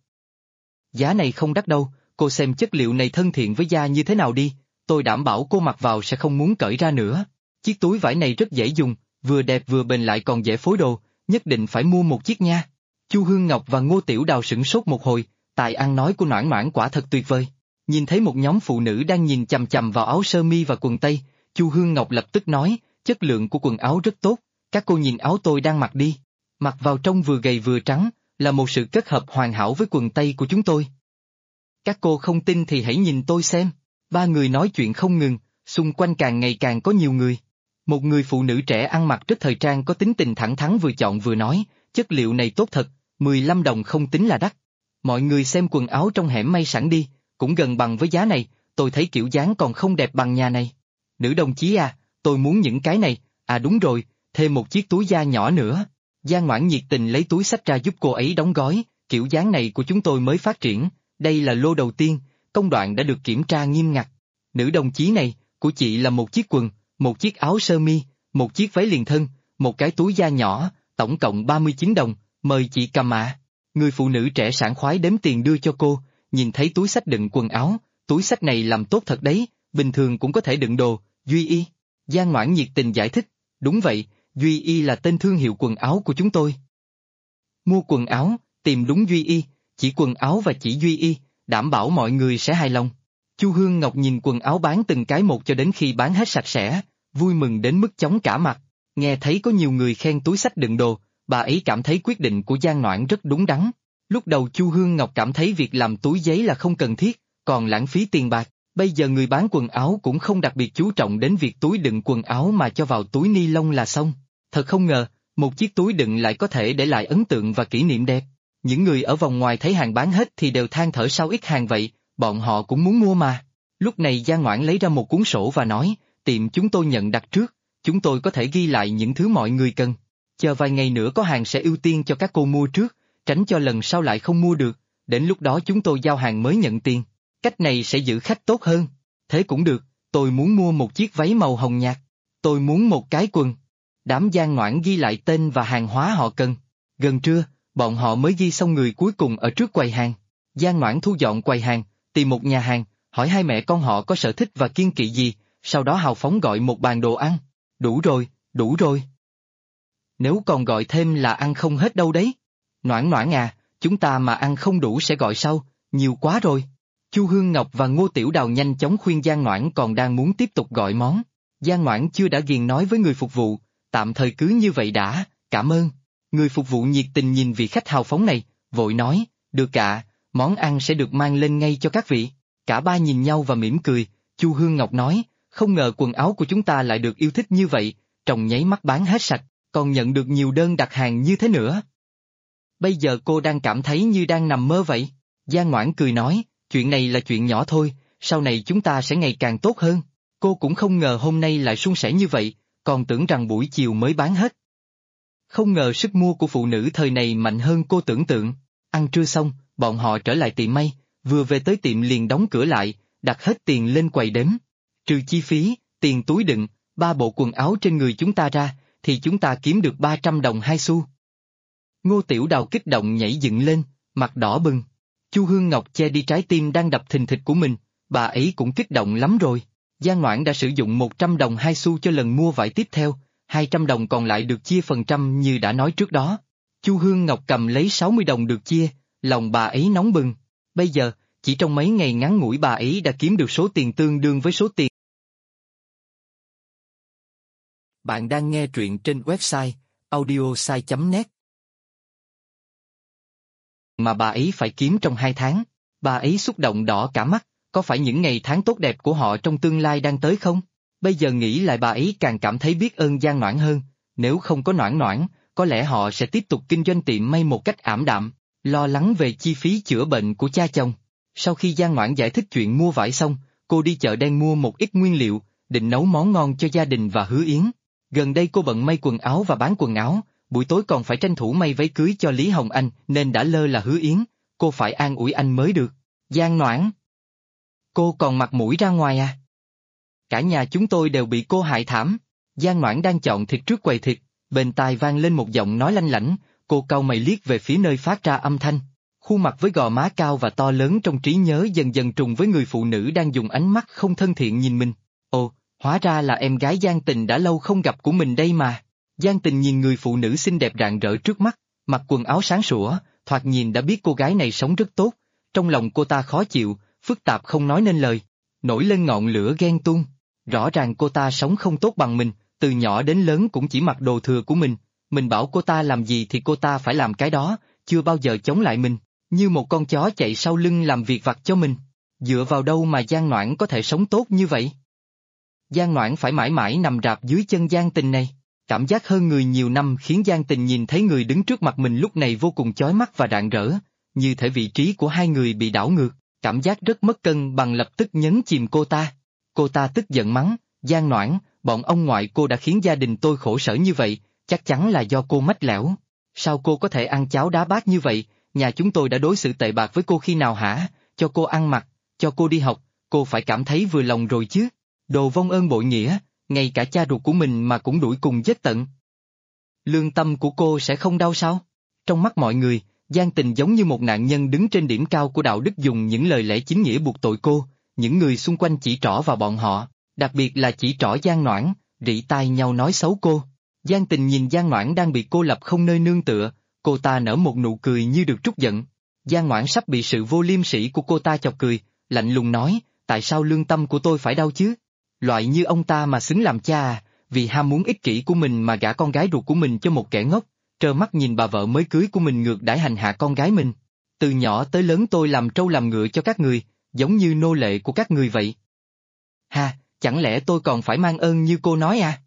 Giá này không đắt đâu, cô xem chất liệu này thân thiện với da như thế nào đi, tôi đảm bảo cô mặc vào sẽ không muốn cởi ra nữa. Chiếc túi vải này rất dễ dùng, vừa đẹp vừa bền lại còn dễ phối đồ, nhất định phải mua một chiếc nha. Chu Hương Ngọc và Ngô Tiểu Đào sửng sốt một hồi, tài ăn nói của Noãn Noãn quả thật tuyệt vời. Nhìn thấy một nhóm phụ nữ đang nhìn chằm chằm vào áo sơ mi và quần tây, Chu Hương Ngọc lập tức nói, chất lượng của quần áo rất tốt, các cô nhìn áo tôi đang mặc đi. Mặc vào trông vừa gầy vừa trắng, là một sự kết hợp hoàn hảo với quần tây của chúng tôi. Các cô không tin thì hãy nhìn tôi xem. Ba người nói chuyện không ngừng, xung quanh càng ngày càng có nhiều người. Một người phụ nữ trẻ ăn mặc rất thời trang có tính tình thẳng thắn vừa chọn vừa nói, chất liệu này tốt thật, 15 đồng không tính là đắt. Mọi người xem quần áo trong hẻm may sẵn đi, cũng gần bằng với giá này, tôi thấy kiểu dáng còn không đẹp bằng nhà này. Nữ đồng chí à, tôi muốn những cái này, à đúng rồi, thêm một chiếc túi da nhỏ nữa. Giang Noãn nhiệt tình lấy túi xách ra giúp cô ấy đóng gói, kiểu dáng này của chúng tôi mới phát triển, đây là lô đầu tiên, công đoạn đã được kiểm tra nghiêm ngặt. Nữ đồng chí này, của chị là một chiếc quần, một chiếc áo sơ mi, một chiếc váy liền thân, một cái túi da nhỏ, tổng cộng 39 đồng, mời chị cầm ạ. Người phụ nữ trẻ sảng khoái đếm tiền đưa cho cô, nhìn thấy túi xách đựng quần áo, túi xách này làm tốt thật đấy, bình thường cũng có thể đựng đồ, Duy Y. Giang Noãn nhiệt tình giải thích, đúng vậy, Duy Y là tên thương hiệu quần áo của chúng tôi. Mua quần áo, tìm đúng Duy Y, chỉ quần áo và chỉ Duy Y, đảm bảo mọi người sẽ hài lòng. Chu Hương Ngọc nhìn quần áo bán từng cái một cho đến khi bán hết sạch sẽ, vui mừng đến mức chóng cả mặt. Nghe thấy có nhiều người khen túi xách đựng đồ, bà ấy cảm thấy quyết định của Giang Noãn rất đúng đắn. Lúc đầu Chu Hương Ngọc cảm thấy việc làm túi giấy là không cần thiết, còn lãng phí tiền bạc. Bây giờ người bán quần áo cũng không đặc biệt chú trọng đến việc túi đựng quần áo mà cho vào túi ni lông là xong. Thật không ngờ, một chiếc túi đựng lại có thể để lại ấn tượng và kỷ niệm đẹp. Những người ở vòng ngoài thấy hàng bán hết thì đều than thở sao ít hàng vậy, bọn họ cũng muốn mua mà. Lúc này Giang Noãn lấy ra một cuốn sổ và nói, tiệm chúng tôi nhận đặt trước, chúng tôi có thể ghi lại những thứ mọi người cần. Chờ vài ngày nữa có hàng sẽ ưu tiên cho các cô mua trước, tránh cho lần sau lại không mua được, đến lúc đó chúng tôi giao hàng mới nhận tiền. Cách này sẽ giữ khách tốt hơn. Thế cũng được, tôi muốn mua một chiếc váy màu hồng nhạt. Tôi muốn một cái quần. Đám Giang Noãn ghi lại tên và hàng hóa họ cần. Gần trưa, bọn họ mới ghi xong người cuối cùng ở trước quầy hàng. Giang Noãn thu dọn quầy hàng, tìm một nhà hàng, hỏi hai mẹ con họ có sở thích và kiêng kỵ gì, sau đó hào phóng gọi một bàn đồ ăn. Đủ rồi, đủ rồi. Nếu còn gọi thêm là ăn không hết đâu đấy. Noãn Noãn à, chúng ta mà ăn không đủ sẽ gọi sau, nhiều quá rồi. Chu Hương Ngọc và Ngô Tiểu Đào nhanh chóng khuyên Giang Noãn còn đang muốn tiếp tục gọi món. Giang Noãn chưa đã ghiền nói với người phục vụ, tạm thời cứ như vậy đã, cảm ơn. Người phục vụ nhiệt tình nhìn vị khách hào phóng này, vội nói, được ạ, món ăn sẽ được mang lên ngay cho các vị. Cả ba nhìn nhau và mỉm cười, Chu Hương Ngọc nói, không ngờ quần áo của chúng ta lại được yêu thích như vậy, trong nháy mắt bán hết sạch, còn nhận được nhiều đơn đặt hàng như thế nữa. Bây giờ cô đang cảm thấy như đang nằm mơ vậy. Giang Noãn cười nói, chuyện này là chuyện nhỏ thôi, sau này chúng ta sẽ ngày càng tốt hơn. Cô cũng không ngờ hôm nay lại suôn sẻ như vậy, còn tưởng rằng buổi chiều mới bán hết. Không ngờ sức mua của phụ nữ thời này mạnh hơn cô tưởng tượng. Ăn trưa xong, bọn họ trở lại tiệm may, vừa về tới tiệm liền đóng cửa lại, đặt hết tiền lên quầy đếm. Trừ chi phí, tiền túi đựng, 3 bộ quần áo trên người chúng ta ra, thì chúng ta kiếm được 300 đồng 2 xu. Ngô Tiểu Đào kích động nhảy dựng lên, mặt đỏ bừng. Chu Hương Ngọc che đi trái tim đang đập thình thịch của mình, bà ấy cũng kích động lắm rồi. Giang Ngoãn đã sử dụng 100 đồng 2 xu cho lần mua vải tiếp theo, 200 đồng còn lại được chia phần trăm như đã nói trước đó. Chu Hương Ngọc cầm lấy 60 đồng được chia, lòng bà ấy nóng bừng. Bây giờ, chỉ trong mấy ngày ngắn ngủi bà ấy đã kiếm được số tiền tương đương với số tiền. Bạn đang nghe truyện trên website audiosai.net. Mà bà ấy phải kiếm trong 2 tháng. Bà ấy xúc động đỏ cả mắt, có phải những ngày tháng tốt đẹp của họ trong tương lai đang tới không? Bây giờ nghĩ lại bà ấy càng cảm thấy biết ơn Giang Noãn hơn, nếu không có Noãn Noãn, có lẽ họ sẽ tiếp tục kinh doanh tiệm may một cách ảm đạm, lo lắng về chi phí chữa bệnh của cha chồng. Sau khi Giang Noãn giải thích chuyện mua vải xong, cô đi chợ đen mua một ít nguyên liệu, định nấu món ngon cho gia đình và Hứa Yến. Gần đây cô bận may quần áo và bán quần áo, buổi tối còn phải tranh thủ may váy cưới cho Lý Hồng Anh nên đã lơ là Hứa Yến, cô phải an ủi anh mới được. Giang Noãn, cô còn mặt mũi ra ngoài à? Cả nhà chúng tôi đều bị cô hại thảm. Giang Noãn đang chọn thịt trước quầy thịt, bên tai vang lên một giọng nói lanh lảnh, cô cau mày liếc về phía nơi phát ra âm thanh. Khuôn mặt với gò má cao và to lớn trong trí nhớ dần dần trùng với người phụ nữ đang dùng ánh mắt không thân thiện nhìn mình. Ồ, hóa ra là em gái Giang Tình đã lâu không gặp của mình đây mà. Giang Tình nhìn người phụ nữ xinh đẹp rạng rỡ trước mắt, mặc quần áo sáng sủa, thoạt nhìn đã biết cô gái này sống rất tốt. Trong lòng cô ta khó chịu, phức tạp không nói nên lời, nổi lên ngọn lửa ghen tuông. Rõ ràng cô ta sống không tốt bằng mình, từ nhỏ đến lớn cũng chỉ mặc đồ thừa của mình bảo cô ta làm gì thì cô ta phải làm cái đó, chưa bao giờ chống lại mình, như một con chó chạy sau lưng làm việc vặt cho mình. Dựa vào đâu mà Giang Noãn có thể sống tốt như vậy? Giang Noãn phải mãi mãi nằm rạp dưới chân Giang Tình này. Cảm giác hơn người nhiều năm khiến Giang Tình nhìn thấy người đứng trước mặt mình lúc này vô cùng chói mắt và rạng rỡ, như thể vị trí của hai người bị đảo ngược, cảm giác rất mất cân bằng lập tức nhấn chìm cô ta. Cô ta tức giận mắng, Giang Noãn, bọn ông ngoại cô đã khiến gia đình tôi khổ sở như vậy, chắc chắn là do cô mách lẻo. Sao cô có thể ăn cháo đá bát như vậy, nhà chúng tôi đã đối xử tệ bạc với cô khi nào hả, cho cô ăn mặc, cho cô đi học, cô phải cảm thấy vừa lòng rồi chứ. Đồ vong ơn bội nghĩa, ngay cả cha ruột của mình mà cũng đuổi cùng giết tận. Lương tâm của cô sẽ không đau sao? Trong mắt mọi người, Giang Tình giống như một nạn nhân đứng trên điểm cao của đạo đức dùng những lời lẽ chính nghĩa buộc tội cô, những người xung quanh chỉ trỏ vào bọn họ, đặc biệt là chỉ trỏ Giang Noãn, rỉ tai nhau nói xấu cô. Giang Tình nhìn Giang Noãn đang bị cô lập không nơi nương tựa, cô ta nở một nụ cười như được trút giận. Giang Noãn sắp bị sự vô liêm sỉ của cô ta chọc cười, lạnh lùng nói, tại sao lương tâm của tôi phải đau chứ? Loại như ông ta mà xứng làm cha à, vì ham muốn ích kỷ của mình mà gả con gái ruột của mình cho một kẻ ngốc, trơ mắt nhìn bà vợ mới cưới của mình ngược đãi hành hạ con gái mình. Từ nhỏ tới lớn tôi làm trâu làm ngựa cho các người, giống như nô lệ của các người vậy. Ha, chẳng lẽ tôi còn phải mang ơn như cô nói à?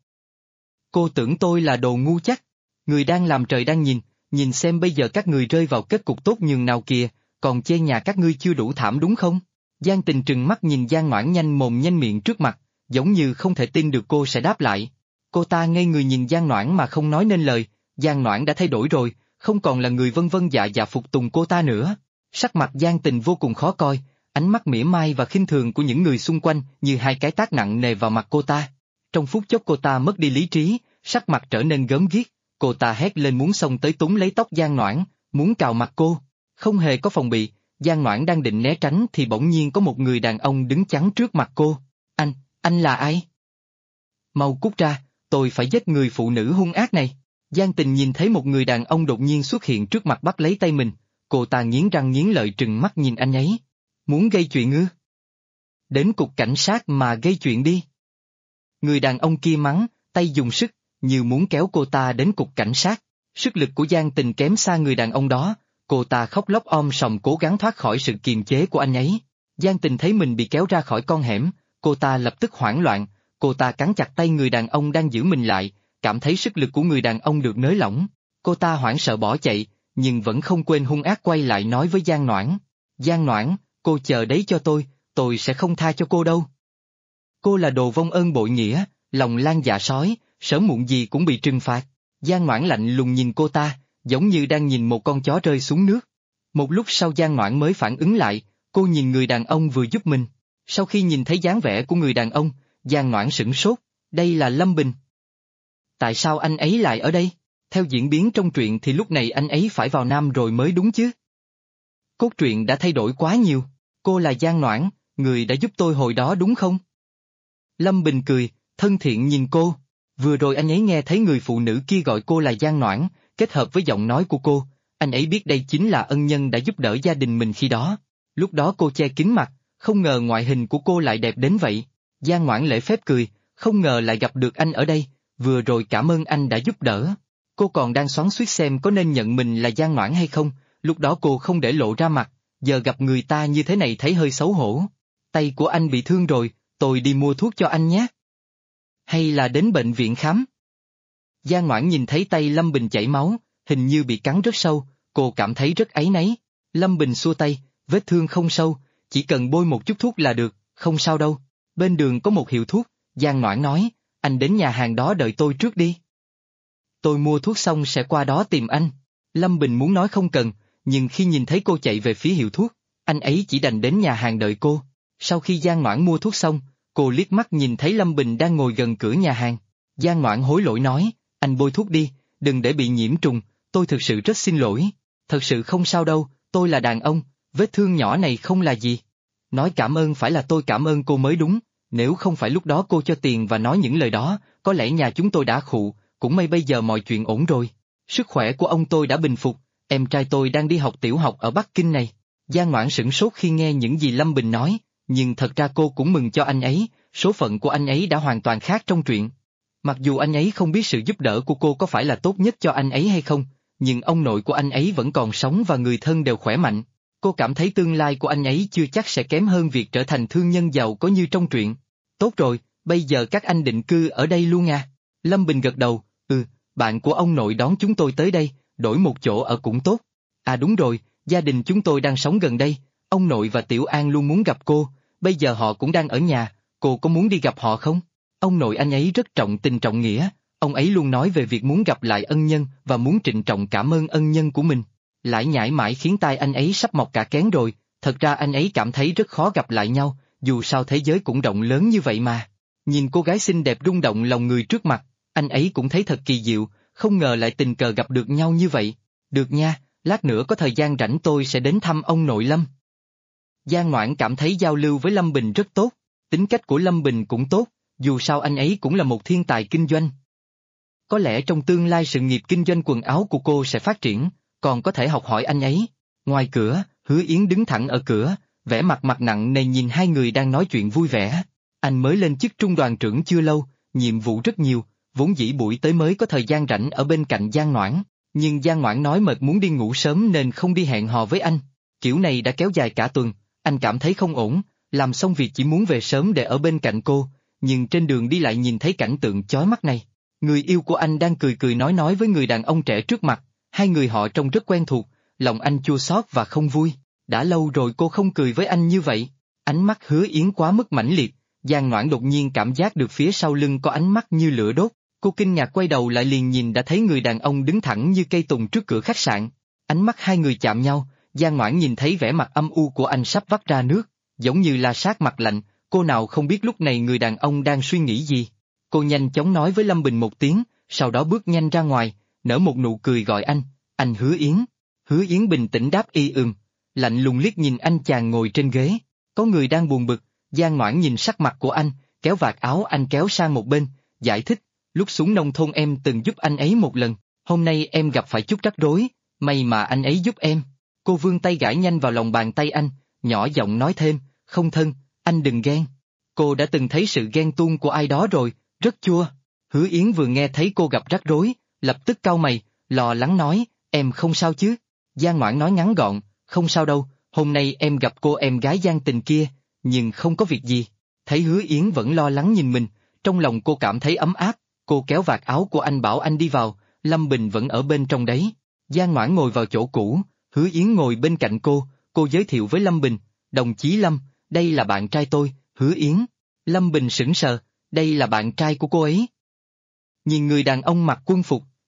Cô tưởng tôi là đồ ngu chắc? Người đang làm trời đang nhìn xem bây giờ các người rơi vào kết cục tốt nhường nào kìa, còn chê nhà các ngươi chưa đủ thảm đúng không? Giang Tình trừng mắt nhìn Giang Noãn nhanh mồm nhanh miệng trước mặt, giống như không thể tin được cô sẽ đáp lại. Cô ta ngây người nhìn Giang Noãn mà không nói nên lời, Giang Noãn đã thay đổi rồi, không còn là người vân vân dạ dạ phục tùng cô ta nữa. Sắc mặt Giang Tình vô cùng khó coi, ánh mắt mỉa mai và khinh thường của những người xung quanh như hai cái tát nặng nề vào mặt cô ta. Trong phút chốc cô ta mất đi lý trí, sắc mặt trở nên gớm ghiếc, cô ta hét lên muốn xông tới túm lấy tóc Giang Noãn, muốn cào mặt cô. Không hề có phòng bị, Giang Noãn đang định né tránh thì bỗng nhiên có một người đàn ông đứng chắn trước mặt cô. Anh là ai? Mau cút ra, tôi phải giết người phụ nữ hung ác này. Giang Tình nhìn thấy một người đàn ông đột nhiên xuất hiện trước mặt bắt lấy tay mình, cô ta nghiến răng nghiến lợi trừng mắt nhìn anh ấy. Muốn gây chuyện ư? Đến cục cảnh sát mà gây chuyện đi. Người đàn ông kia mắng, tay dùng sức, như muốn kéo cô ta đến cục cảnh sát. Sức lực của Giang Tình kém xa người đàn ông đó, cô ta khóc lóc om sòm cố gắng thoát khỏi sự kiềm chế của anh ấy. Giang Tình thấy mình bị kéo ra khỏi con hẻm, cô ta lập tức hoảng loạn, cô ta cắn chặt tay người đàn ông đang giữ mình lại, cảm thấy sức lực của người đàn ông được nới lỏng. Cô ta hoảng sợ bỏ chạy, nhưng vẫn không quên hung ác quay lại nói với Giang Noãn. Giang Noãn, cô chờ đấy cho tôi sẽ không tha cho cô đâu. Cô là đồ vong ơn bội nghĩa, lòng lan dạ sói, sớm muộn gì cũng bị trừng phạt. Giang Ngoãn lạnh lùng nhìn cô ta, giống như đang nhìn một con chó rơi xuống nước. Một lúc sau Giang Ngoãn mới phản ứng lại, cô nhìn người đàn ông vừa giúp mình. Sau khi nhìn thấy dáng vẻ của người đàn ông, Giang Ngoãn sửng sốt, đây là Lâm Bình. Tại sao anh ấy lại ở đây? Theo diễn biến trong truyện thì lúc này anh ấy phải vào Nam rồi mới đúng chứ? Cốt truyện đã thay đổi quá nhiều, cô là Giang Ngoãn, người đã giúp tôi hồi đó đúng không? Lâm Bình cười, thân thiện nhìn cô. Vừa rồi anh ấy nghe thấy người phụ nữ kia gọi cô là Giang Ngoãn, kết hợp với giọng nói của cô, anh ấy biết đây chính là ân nhân đã giúp đỡ gia đình mình khi đó. Lúc đó cô che kín mặt, không ngờ ngoại hình của cô lại đẹp đến vậy. Giang Ngoãn lễ phép cười, không ngờ lại gặp được anh ở đây, vừa rồi cảm ơn anh đã giúp đỡ. Cô còn đang xoắn xuýt xem có nên nhận mình là Giang Ngoãn hay không, lúc đó cô không để lộ ra mặt, giờ gặp người ta như thế này thấy hơi xấu hổ. Tay của anh bị thương rồi, tôi đi mua thuốc cho anh nhé. Hay là đến bệnh viện khám? Giang Ngoãn nhìn thấy tay Lâm Bình chảy máu, hình như bị cắn rất sâu, cô cảm thấy rất áy náy. Lâm Bình xua tay, vết thương không sâu, chỉ cần bôi một chút thuốc là được, không sao đâu. Bên đường có một hiệu thuốc, Giang Ngoãn nói, anh đến nhà hàng đó đợi tôi trước đi. Tôi mua thuốc xong sẽ qua đó tìm anh. Lâm Bình muốn nói không cần, nhưng khi nhìn thấy cô chạy về phía hiệu thuốc, anh ấy chỉ đành đến nhà hàng đợi cô. Sau khi Giang Ngoãn mua thuốc xong, cô liếc mắt nhìn thấy Lâm Bình đang ngồi gần cửa nhà hàng. Giang Ngoãn hối lỗi nói, anh bôi thuốc đi, đừng để bị nhiễm trùng, tôi thực sự rất xin lỗi. Thật sự không sao đâu, tôi là đàn ông, vết thương nhỏ này không là gì. Nói cảm ơn phải là tôi cảm ơn cô mới đúng, nếu không phải lúc đó cô cho tiền và nói những lời đó, có lẽ nhà chúng tôi đã khụ, cũng may bây giờ mọi chuyện ổn rồi. Sức khỏe của ông tôi đã bình phục, em trai tôi đang đi học tiểu học ở Bắc Kinh này. Giang Ngoãn sửng sốt khi nghe những gì Lâm Bình nói, nhưng thật ra cô cũng mừng cho anh ấy, số phận của anh ấy đã hoàn toàn khác trong truyện. Mặc dù anh ấy không biết sự giúp đỡ của cô có phải là tốt nhất cho anh ấy hay không, nhưng ông nội của anh ấy vẫn còn sống và người thân đều khỏe mạnh. Cô cảm thấy tương lai của anh ấy chưa chắc sẽ kém hơn việc trở thành thương nhân giàu có như trong truyện. Tốt rồi, bây giờ các anh định cư ở đây luôn à? Lâm Bình gật đầu, bạn của ông nội đón chúng tôi tới đây, đổi một chỗ ở cũng tốt. À đúng rồi, gia đình chúng tôi đang sống gần đây, ông nội và Tiểu An luôn muốn gặp cô, bây giờ họ cũng đang ở nhà, cô có muốn đi gặp họ không? Ông nội anh ấy rất trọng tình trọng nghĩa, ông ấy luôn nói về việc muốn gặp lại ân nhân và muốn trịnh trọng cảm ơn ân nhân của mình. Lải nhải mãi khiến tai anh ấy sắp mọc cả kén rồi, thật ra anh ấy cảm thấy rất khó gặp lại nhau, dù sao thế giới cũng rộng lớn như vậy mà. Nhìn cô gái xinh đẹp rung động lòng người trước mặt, anh ấy cũng thấy thật kỳ diệu, không ngờ lại tình cờ gặp được nhau như vậy. Được nha, lát nữa có thời gian rảnh tôi sẽ đến thăm ông nội Lâm. Giang Ngoãn cảm thấy giao lưu với Lâm Bình rất tốt, tính cách của Lâm Bình cũng tốt, dù sao anh ấy cũng là một thiên tài kinh doanh. Có lẽ trong tương lai sự nghiệp kinh doanh quần áo của cô sẽ phát triển, còn có thể học hỏi anh ấy. Ngoài cửa, Hứa Yến đứng thẳng ở cửa, vẻ mặt nặng nề nhìn hai người đang nói chuyện vui vẻ. Anh mới lên chức trung đoàn trưởng chưa lâu, nhiệm vụ rất nhiều, vốn dĩ buổi tới mới có thời gian rảnh ở bên cạnh Giang Ngoãn, nhưng Giang Ngoãn nói mệt muốn đi ngủ sớm nên không đi hẹn hò với anh. Kiểu này đã kéo dài cả tuần, anh cảm thấy không ổn, làm xong việc chỉ muốn về sớm để ở bên cạnh cô, nhưng trên đường đi lại nhìn thấy cảnh tượng chói mắt này. Người yêu của anh đang cười cười nói với người đàn ông trẻ trước mặt, hai người họ trông rất quen thuộc, lòng anh chua xót và không vui, đã lâu rồi cô không cười với anh như vậy. Ánh mắt Hứa Yến quá mức mãnh liệt, Giang Ngoãn đột nhiên cảm giác được phía sau lưng có ánh mắt như lửa đốt, cô kinh ngạc quay đầu lại liền nhìn đã thấy người đàn ông đứng thẳng như cây tùng trước cửa khách sạn. Ánh mắt hai người chạm nhau, Giang Ngoãn nhìn thấy vẻ mặt âm u của anh sắp vắt ra nước, giống như la sát mặt lạnh, cô nào không biết lúc này người đàn ông đang suy nghĩ gì. Cô nhanh chóng nói với Lâm Bình một tiếng, sau đó bước nhanh ra ngoài, nở một nụ cười gọi anh Hứa Yến. Hứa Yến bình tĩnh đáp lạnh lùng liếc nhìn anh chàng ngồi trên ghế, có người đang buồn bực. Giang Ngoãn nhìn sắc mặt của anh, kéo vạt áo anh kéo sang một bên, giải thích, lúc xuống nông thôn em từng giúp anh ấy một lần, hôm nay em gặp phải chút rắc rối, may mà anh ấy giúp em. Cô vươn tay gãi nhanh vào lòng bàn tay anh, nhỏ giọng nói thêm, không thân, anh đừng ghen. Cô đã từng thấy sự ghen tuông của ai đó rồi, rất chua. Hứa Yến vừa nghe thấy cô gặp rắc rối, lập tức cau mày, lo lắng nói, em không sao chứ? Giang Ngoãn nói ngắn gọn, không sao đâu, hôm nay em gặp cô em gái Giang Tình kia, nhưng không có việc gì. Thấy Hứa Yến vẫn lo lắng nhìn mình, trong lòng cô cảm thấy ấm áp, cô kéo vạt áo của anh bảo anh đi vào, Lâm Bình vẫn ở bên trong đấy. Giang Ngoãn ngồi vào chỗ cũ, Hứa Yến ngồi bên cạnh cô giới thiệu với Lâm Bình, đồng chí Lâm, đây là bạn trai tôi, Hứa Yến. Lâm Bình sững sờ, đây là bạn trai của cô ấy. Nhìn người đàn ông mặc quân phục,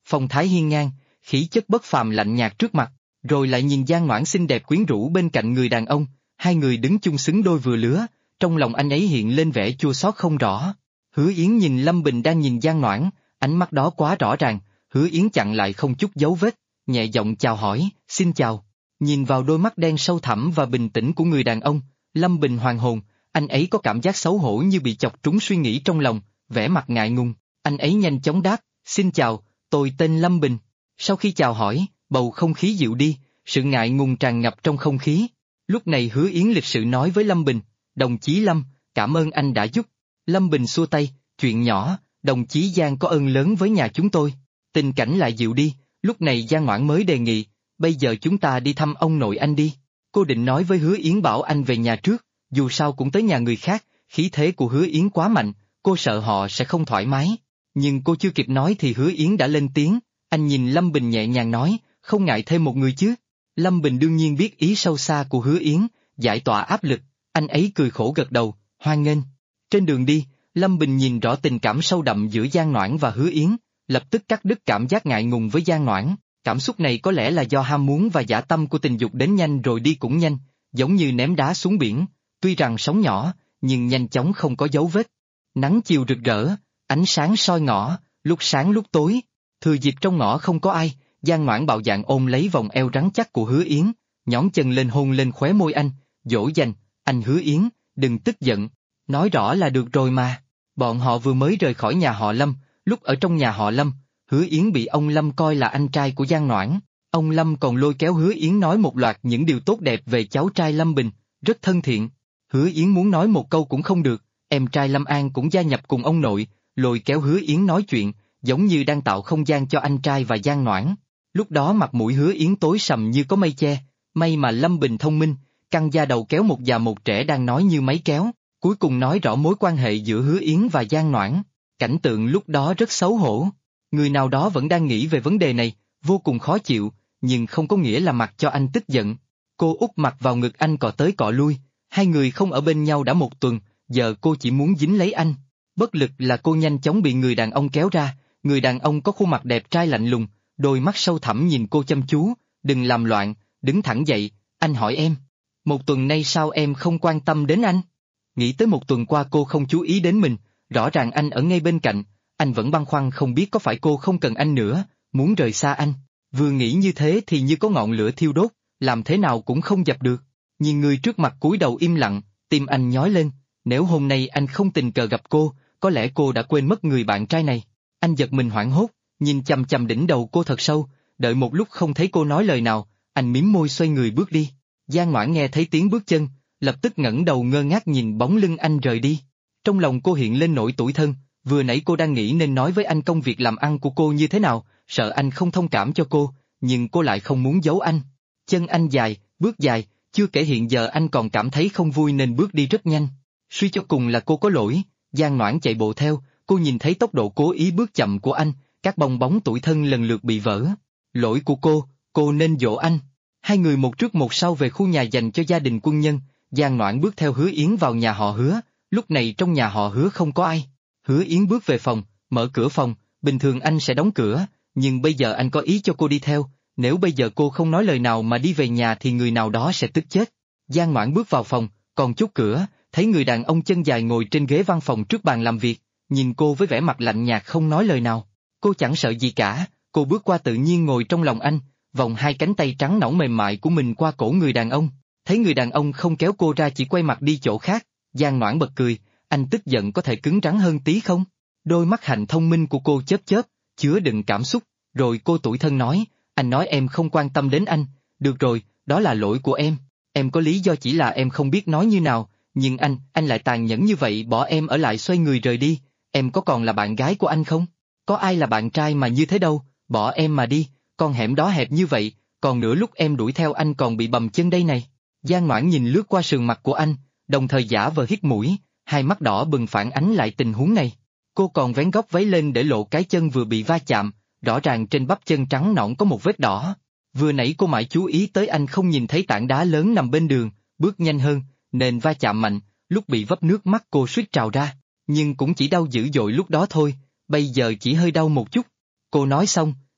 phong thái hiên ngang, khí chất bất phàm lạnh nhạt trước mặt, rồi lại nhìn Giang Ngoãn xinh đẹp quyến rũ bên cạnh người đàn ông, hai người đứng chung xứng đôi vừa lứa, trong lòng anh ấy hiện lên vẻ chua xót không rõ. Hứa Yến nhìn Lâm Bình đang nhìn Giang Ngoãn, ánh mắt đó quá rõ ràng, Hứa Yến chặn lại không chút dấu vết, nhẹ giọng chào hỏi, xin chào. Nhìn vào đôi mắt đen sâu thẳm và bình tĩnh của người đàn ông, Lâm Bình hoàn hồn, anh ấy có cảm giác xấu hổ như bị chọc trúng suy nghĩ trong lòng, vẻ mặt ngại ngùng, anh ấy nhanh chóng đáp, xin chào, tôi tên Lâm Bình. Sau khi chào hỏi, bầu không khí dịu đi, sự ngại ngùng tràn ngập trong không khí. Lúc này Hứa Yến lịch sự nói với Lâm Bình, đồng chí Lâm, cảm ơn anh đã giúp. Lâm Bình xua tay, chuyện nhỏ, đồng chí Giang có ơn lớn với nhà chúng tôi. Tình cảnh lại dịu đi, lúc này Giang Ngoãn mới đề nghị, bây giờ chúng ta đi thăm ông nội anh đi. Cô định nói với Hứa Yến bảo anh về nhà trước, dù sao cũng tới nhà người khác, khí thế của Hứa Yến quá mạnh, cô sợ họ sẽ không thoải mái. Nhưng cô chưa kịp nói thì Hứa Yến đã lên tiếng, anh nhìn Lâm Bình nhẹ nhàng nói, không ngại thêm một người chứ. Lâm Bình đương nhiên biết ý sâu xa của Hứa Yến, giải tỏa áp lực, anh ấy cười khổ gật đầu, hoan nghênh. Trên đường đi, Lâm Bình nhìn rõ tình cảm sâu đậm giữa Giang Ngoãn và Hứa Yến, lập tức cắt đứt cảm giác ngại ngùng với Giang Ngoãn. Cảm xúc này có lẽ là do ham muốn và dã tâm của tình dục đến nhanh rồi đi cũng nhanh, giống như ném đá xuống biển, tuy rằng sóng nhỏ, nhưng nhanh chóng không có dấu vết. Nắng chiều rực rỡ, ánh sáng soi ngõ, lúc sáng lúc tối, thừa dịp trong ngõ không có ai, Giang Ngoãn bạo dạn ôm lấy vòng eo rắn chắc của Hứa Yến, nhón chân lên hôn lên khóe môi anh, dỗ dành, anh Hứa Yến, đừng tức giận, nói rõ là được rồi mà. Bọn họ vừa mới rời khỏi nhà họ Lâm, lúc ở trong nhà họ Lâm, Hứa Yến bị ông Lâm coi là anh trai của Giang Ngoãn, ông Lâm còn lôi kéo Hứa Yến nói một loạt những điều tốt đẹp về cháu trai Lâm Bình, rất thân thiện. Hứa Yến muốn nói một câu cũng không được, em trai Lâm An cũng gia nhập cùng ông nội, lôi kéo Hứa Yến nói chuyện, giống như đang tạo không gian cho anh trai và Giang Ngoãn. Lúc đó mặt mũi Hứa Yến tối sầm như có mây che, may mà Lâm Bình thông minh, căng da đầu kéo một già một trẻ đang nói như máy kéo, cuối cùng nói rõ mối quan hệ giữa Hứa Yến và Giang Ngoãn. Cảnh tượng lúc đó rất xấu hổ. Người nào đó vẫn đang nghĩ về vấn đề này, vô cùng khó chịu, nhưng không có nghĩa là mặc cho anh tức giận. Cô úp mặt vào ngực anh cọ tới cọ lui, hai người không ở bên nhau đã một tuần, giờ cô chỉ muốn dính lấy anh. Bất lực là cô nhanh chóng bị người đàn ông kéo ra, người đàn ông có khuôn mặt đẹp trai lạnh lùng, đôi mắt sâu thẳm nhìn cô chăm chú, đừng làm loạn, đứng thẳng dậy, anh hỏi em. Một tuần nay sao em không quan tâm đến anh? Nghĩ tới một tuần qua cô không chú ý đến mình, rõ ràng anh ở ngay bên cạnh, anh vẫn băn khoăn không biết có phải cô không cần anh nữa, muốn rời xa anh. Vừa nghĩ như thế thì như có ngọn lửa thiêu đốt, làm thế nào cũng không dập được. Nhìn người trước mặt cúi đầu im lặng, tim anh nhói lên, nếu hôm nay anh không tình cờ gặp cô, có lẽ cô đã quên mất người bạn trai này. Anh giật mình hoảng hốt, nhìn chằm chằm đỉnh đầu cô thật sâu, đợi một lúc không thấy cô nói lời nào, anh mím môi xoay người bước đi. Giang Ngoãn nghe thấy tiếng bước chân, lập tức ngẩng đầu ngơ ngác nhìn bóng lưng anh rời đi. Trong lòng cô hiện lên nỗi tủi thân, vừa nãy cô đang nghĩ nên nói với anh công việc làm ăn của cô như thế nào, sợ anh không thông cảm cho cô, nhưng cô lại không muốn giấu anh. Chân anh dài, bước dài, chưa kể hiện giờ anh còn cảm thấy không vui nên bước đi rất nhanh. Suy cho cùng là cô có lỗi, Giang Ngoãn chạy bộ theo, cô nhìn thấy tốc độ cố ý bước chậm của anh, các bong bóng tủi thân lần lượt bị vỡ. Lỗi của cô nên dỗ anh. Hai người một trước một sau về khu nhà dành cho gia đình quân nhân, Giang Ngoãn bước theo Hứa Yến vào nhà họ Hứa, lúc này trong nhà họ Hứa không có ai. Hứa Yến bước về phòng, mở cửa phòng, bình thường anh sẽ đóng cửa, nhưng bây giờ anh có ý cho cô đi theo, nếu bây giờ cô không nói lời nào mà đi về nhà thì người nào đó sẽ tức chết. Giang Ngoãn bước vào phòng, còn chốt cửa, thấy người đàn ông chân dài ngồi trên ghế văn phòng trước bàn làm việc, nhìn cô với vẻ mặt lạnh nhạt không nói lời nào. Cô chẳng sợ gì cả, cô bước qua tự nhiên ngồi trong lòng anh, vòng hai cánh tay trắng nõn mềm mại của mình qua cổ người đàn ông, thấy người đàn ông không kéo cô ra chỉ quay mặt đi chỗ khác, Giang Ngoãn bật cười, anh tức giận có thể cứng rắn hơn tí không? Đôi mắt hạnh thông minh của cô chớp chớp, chứa đựng cảm xúc, rồi cô tủi thân nói, anh nói em không quan tâm đến anh, được rồi, đó là lỗi của em có lý do chỉ là em không biết nói như nào, nhưng anh lại tàn nhẫn như vậy bỏ em ở lại xoay người rời đi, em có còn là bạn gái của anh không? Có ai là bạn trai mà như thế đâu, bỏ em mà đi, con hẻm đó hẹp như vậy, còn nửa lúc em đuổi theo anh còn bị bầm chân đây này. Giang Ngoãn nhìn lướt qua sườn mặt của anh, đồng thời giả vờ hít mũi, hai mắt đỏ bừng phản ánh lại tình huống này. Cô còn vén góc váy lên để lộ cái chân vừa bị va chạm, rõ ràng trên bắp chân trắng nõn có một vết đỏ. Vừa nãy cô mãi chú ý tới anh không nhìn thấy tảng đá lớn nằm bên đường, bước nhanh hơn, nên va chạm mạnh, lúc bị vấp nước mắt cô suýt trào ra, nhưng cũng chỉ đau dữ dội lúc đó thôi, bây giờ chỉ hơi đau một chút. Cô nói xong,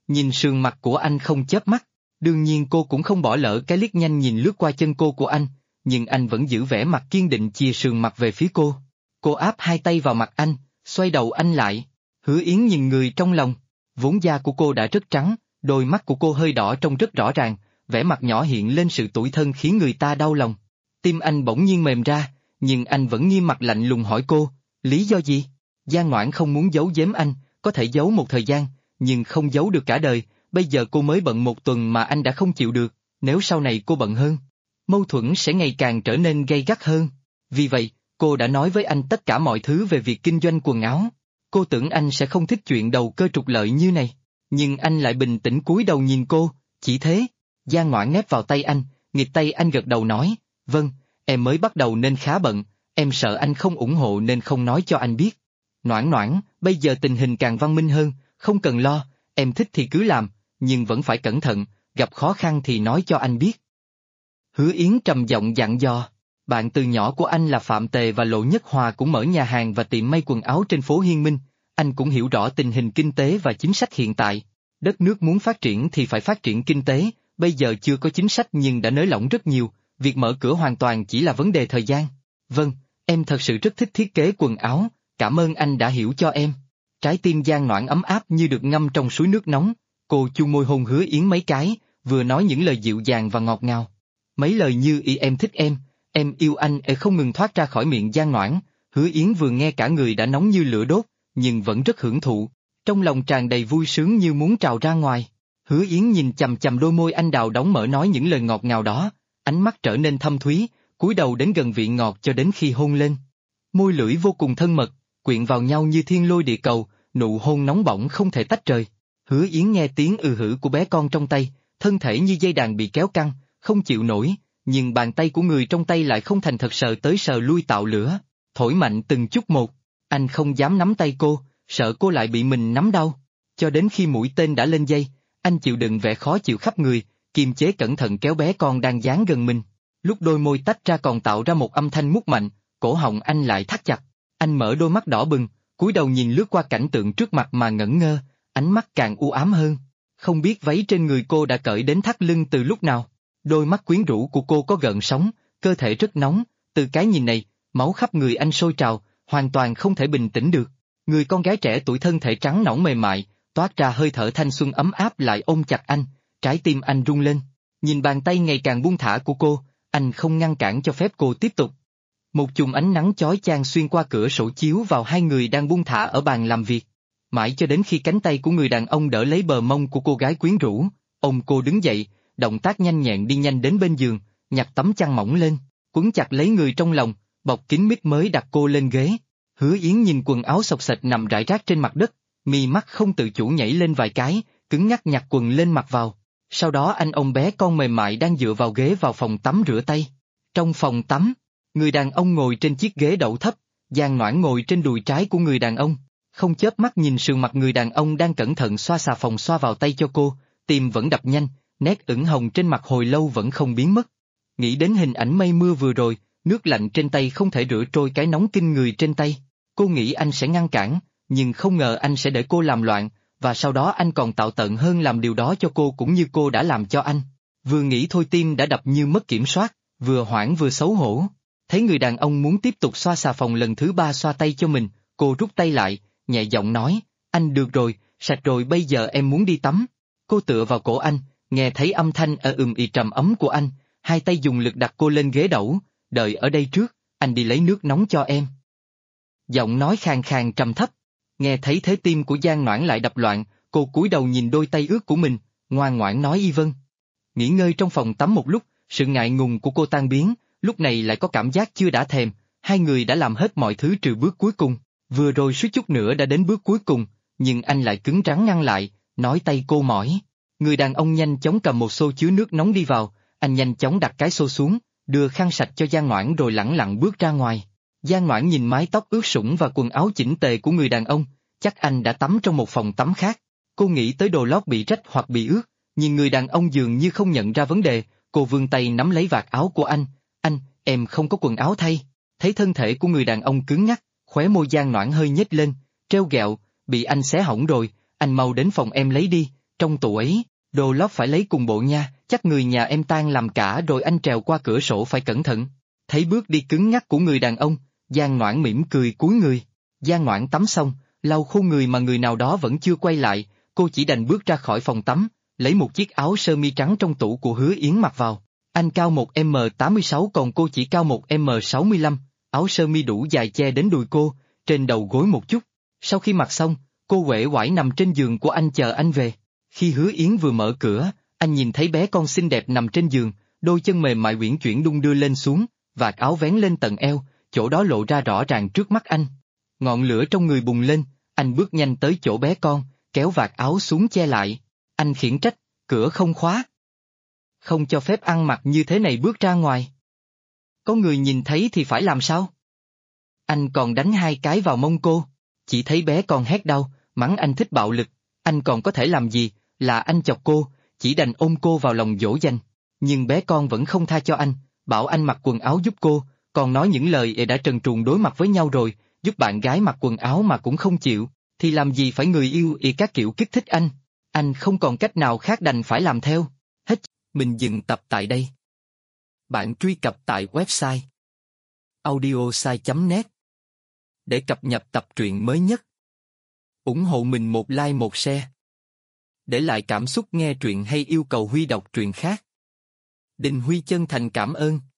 nhìn sườn mặt của anh không chớp mắt. Đương nhiên cô cũng không bỏ lỡ cái liếc nhanh nhìn lướt qua chân cô của anh, nhưng anh vẫn giữ vẻ mặt kiên định chìa sườn mặt về phía cô. Cô áp hai tay vào mặt anh, xoay đầu anh lại. Hứa Yến nhìn người trong lòng. Vốn da của cô đã rất trắng, đôi mắt của cô hơi đỏ trông rất rõ ràng, vẻ mặt nhỏ hiện lên sự tủi thân khiến người ta đau lòng. Tim anh bỗng nhiên mềm ra, nhưng anh vẫn nghiêm mặt lạnh lùng hỏi cô, lý do gì? Giang Ngoãn không muốn giấu giếm anh, có thể giấu một thời gian, nhưng không giấu được cả đời. Bây giờ cô mới bận một tuần mà anh đã không chịu được, nếu sau này cô bận hơn, mâu thuẫn sẽ ngày càng trở nên gay gắt hơn. Vì vậy, cô đã nói với anh tất cả mọi thứ về việc kinh doanh quần áo. Cô tưởng anh sẽ không thích chuyện đầu cơ trục lợi như này, nhưng anh lại bình tĩnh cúi đầu nhìn cô, chỉ thế. Giang Ngoãn nép vào tay anh, nghịch tay anh gật đầu nói, vâng, em mới bắt đầu nên khá bận, em sợ anh không ủng hộ nên không nói cho anh biết. Noãn Noãn, bây giờ tình hình càng văn minh hơn, không cần lo, em thích thì cứ làm, nhưng vẫn phải cẩn thận, gặp khó khăn thì nói cho anh biết. Hứa Yến trầm giọng dặn dò, bạn từ nhỏ của anh là Phạm Tề và Lộ Nhất Hòa cũng mở nhà hàng và tiệm may quần áo trên phố Hiên Minh, anh cũng hiểu rõ tình hình kinh tế và chính sách hiện tại. Đất nước muốn phát triển thì phải phát triển kinh tế, bây giờ chưa có chính sách nhưng đã nới lỏng rất nhiều, việc mở cửa hoàn toàn chỉ là vấn đề thời gian. Vâng, em thật sự rất thích thiết kế quần áo, cảm ơn anh đã hiểu cho em. Trái tim Giang Noãn ấm áp như được ngâm trong suối nước nóng, cô chu môi hôn Hứa Yến mấy cái, vừa nói những lời dịu dàng và ngọt ngào. Mấy lời như "Y em thích em yêu anh" không ngừng thoát ra khỏi miệng Giang Noãn. Hứa Yến vừa nghe cả người đã nóng như lửa đốt, nhưng vẫn rất hưởng thụ, trong lòng tràn đầy vui sướng như muốn trào ra ngoài. Hứa Yến nhìn chằm chằm đôi môi anh đào đóng mở nói những lời ngọt ngào đó, ánh mắt trở nên thâm thúy, cúi đầu đến gần vị ngọt cho đến khi hôn lên. Môi lưỡi vô cùng thân mật, quyện vào nhau như thiên lôi địa cầu, nụ hôn nóng bỏng không thể tách rời. Hứa Yến nghe tiếng hử của bé con trong tay, thân thể như dây đàn bị kéo căng, không chịu nổi, nhưng bàn tay của người trong tay lại không thành thật sờ tới sờ lui tạo lửa, thổi mạnh từng chút một. Anh không dám nắm tay cô, sợ cô lại bị mình nắm đau. Cho đến khi mũi tên đã lên dây, anh chịu đựng vẻ khó chịu khắp người, kiềm chế cẩn thận kéo bé con đang dán gần mình. Lúc đôi môi tách ra còn tạo ra một âm thanh mút mạnh, cổ họng anh lại thắt chặt. Anh mở đôi mắt đỏ bừng, cúi đầu nhìn lướt qua cảnh tượng trước mặt mà ngẩn ngơ, ánh mắt càng u ám hơn. Không biết váy trên người cô đã cởi đến thắt lưng từ lúc nào. Đôi mắt quyến rũ của cô có gợn sóng, cơ thể rất nóng, từ cái nhìn này, máu khắp người anh sôi trào, hoàn toàn không thể bình tĩnh được. Người con gái trẻ tuổi thân thể trắng nõn mềm mại, toát ra hơi thở thanh xuân ấm áp lại ôm chặt anh, trái tim anh rung lên. Nhìn bàn tay ngày càng buông thả của cô, anh không ngăn cản cho phép cô tiếp tục. Một chùm ánh nắng chói chang xuyên qua cửa sổ chiếu vào hai người đang buông thả ở bàn làm việc. Mãi cho đến khi cánh tay của người đàn ông đỡ lấy bờ mông của cô gái quyến rũ, ôm cô đứng dậy, động tác nhanh nhẹn đi nhanh đến bên giường, nhặt tấm chăn mỏng lên, quấn chặt lấy người trong lòng, bọc kín mít mới đặt cô lên ghế. Hứa Yến nhìn quần áo xộc xệch nằm rải rác trên mặt đất, mi mắt không tự chủ nhảy lên vài cái, cứng ngắc nhặt quần lên mặc vào. Sau đó anh ôm bé con mềm mại đang dựa vào ghế vào phòng tắm rửa tay. Trong phòng tắm, người đàn ông ngồi trên chiếc ghế đậu thấp, Giang Noãn ngồi trên đùi trái của người đàn ông, không chớp mắt nhìn sườn mặt người đàn ông đang cẩn thận xoa xà phòng xoa vào tay cho cô, tim vẫn đập nhanh, nét ửng hồng trên mặt hồi lâu vẫn không biến mất. Nghĩ đến hình ảnh mây mưa vừa rồi, nước lạnh trên tay không thể rửa trôi cái nóng kinh người trên tay. Cô nghĩ anh sẽ ngăn cản, nhưng không ngờ anh sẽ để cô làm loạn, và sau đó anh còn tạo tợn hơn làm điều đó cho cô cũng như cô đã làm cho anh. Vừa nghĩ thôi tim đã đập như mất kiểm soát, vừa hoảng vừa xấu hổ. Thấy người đàn ông muốn tiếp tục xoa xà phòng lần thứ 3 xoa tay cho mình, cô rút tay lại, nhẹ giọng nói, anh được rồi, sạch rồi bây giờ em muốn đi tắm. Cô tựa vào cổ anh, nghe thấy âm thanh ì trầm ấm của anh, hai tay dùng lực đặt cô lên ghế đẩu, đợi ở đây trước, anh đi lấy nước nóng cho em. Giọng nói khàn khàn trầm thấp, nghe thấy thế tim của Giang Noãn lại đập loạn, cô cúi đầu nhìn đôi tay ướt của mình, ngoan ngoãn nói y vâng. Nghỉ ngơi trong phòng tắm một lúc, sự ngại ngùng của cô tan biến, lúc này lại có cảm giác chưa đã thèm, hai người đã làm hết mọi thứ trừ bước cuối cùng, vừa rồi suýt chút nữa đã đến bước cuối cùng, nhưng anh lại cứng rắn ngăn lại, nói tay cô mỏi. Người đàn ông nhanh chóng cầm một xô chứa nước nóng đi vào, anh nhanh chóng đặt cái xô xuống, đưa khăn sạch cho Giang Noãn rồi lẳng lặng bước ra ngoài. Giang Noãn nhìn mái tóc ướt sũng và quần áo chỉnh tề của người đàn ông, chắc anh đã tắm trong một phòng tắm khác. Cô nghĩ tới đồ lót bị rách hoặc bị ướt, nhưng người đàn ông dường như không nhận ra vấn đề, cô vươn tay nắm lấy vạt áo của anh, em không có quần áo thay. Thấy thân thể của người đàn ông cứng ngắc, khóe môi Giang Noãn hơi nhếch lên, trêu ghẹo, bị anh xé hỏng rồi, anh mau đến phòng em lấy đi, trong tủ ấy, đồ lót phải lấy cùng bộ nha, chắc người nhà em tan làm cả rồi anh trèo qua cửa sổ phải cẩn thận. Thấy bước đi cứng ngắc của người đàn ông, Giang Noãn mỉm cười cúi người. Giang Noãn tắm xong, lau khô người mà người nào đó vẫn chưa quay lại, cô chỉ đành bước ra khỏi phòng tắm, lấy một chiếc áo sơ mi trắng trong tủ của Hứa Yến mặc vào. Anh cao 1m86 còn cô chỉ cao 1m65, áo sơ mi đủ dài che đến đùi cô, trên đầu gối một chút. Sau khi mặc xong, cô uể oải nằm trên giường của anh chờ anh về. Khi Hứa Yến vừa mở cửa, anh nhìn thấy bé con xinh đẹp nằm trên giường, đôi chân mềm mại uyển chuyển đung đưa lên xuống, vạt áo vén lên tận eo, chỗ đó lộ ra rõ ràng trước mắt anh. Ngọn lửa trong người bùng lên, anh bước nhanh tới chỗ bé con, kéo vạt áo xuống che lại. Anh khiển trách, cửa không khóa. Không cho phép ăn mặc như thế này bước ra ngoài. Có người nhìn thấy thì phải làm sao? Anh còn đánh 2 cái vào mông cô, chỉ thấy bé con hét đau, mắng anh thích bạo lực, anh còn có thể làm gì, là anh chọc cô, chỉ đành ôm cô vào lòng dỗ dành. Nhưng bé con vẫn không tha cho anh, bảo anh mặc quần áo giúp cô, còn nói những lời đã trần truồng đối mặt với nhau rồi, giúp bạn gái mặc quần áo mà cũng không chịu, thì làm gì phải người yêu các kiểu kích thích anh. Anh không còn cách nào khác đành phải làm theo. Hết. Mình dừng tập tại đây. Bạn truy cập tại website audiosai.net để cập nhật tập truyện mới nhất. Ủng hộ mình một like một share. Để lại cảm xúc nghe truyện hay yêu cầu Huy đọc truyện khác. Đình Huy chân thành cảm ơn.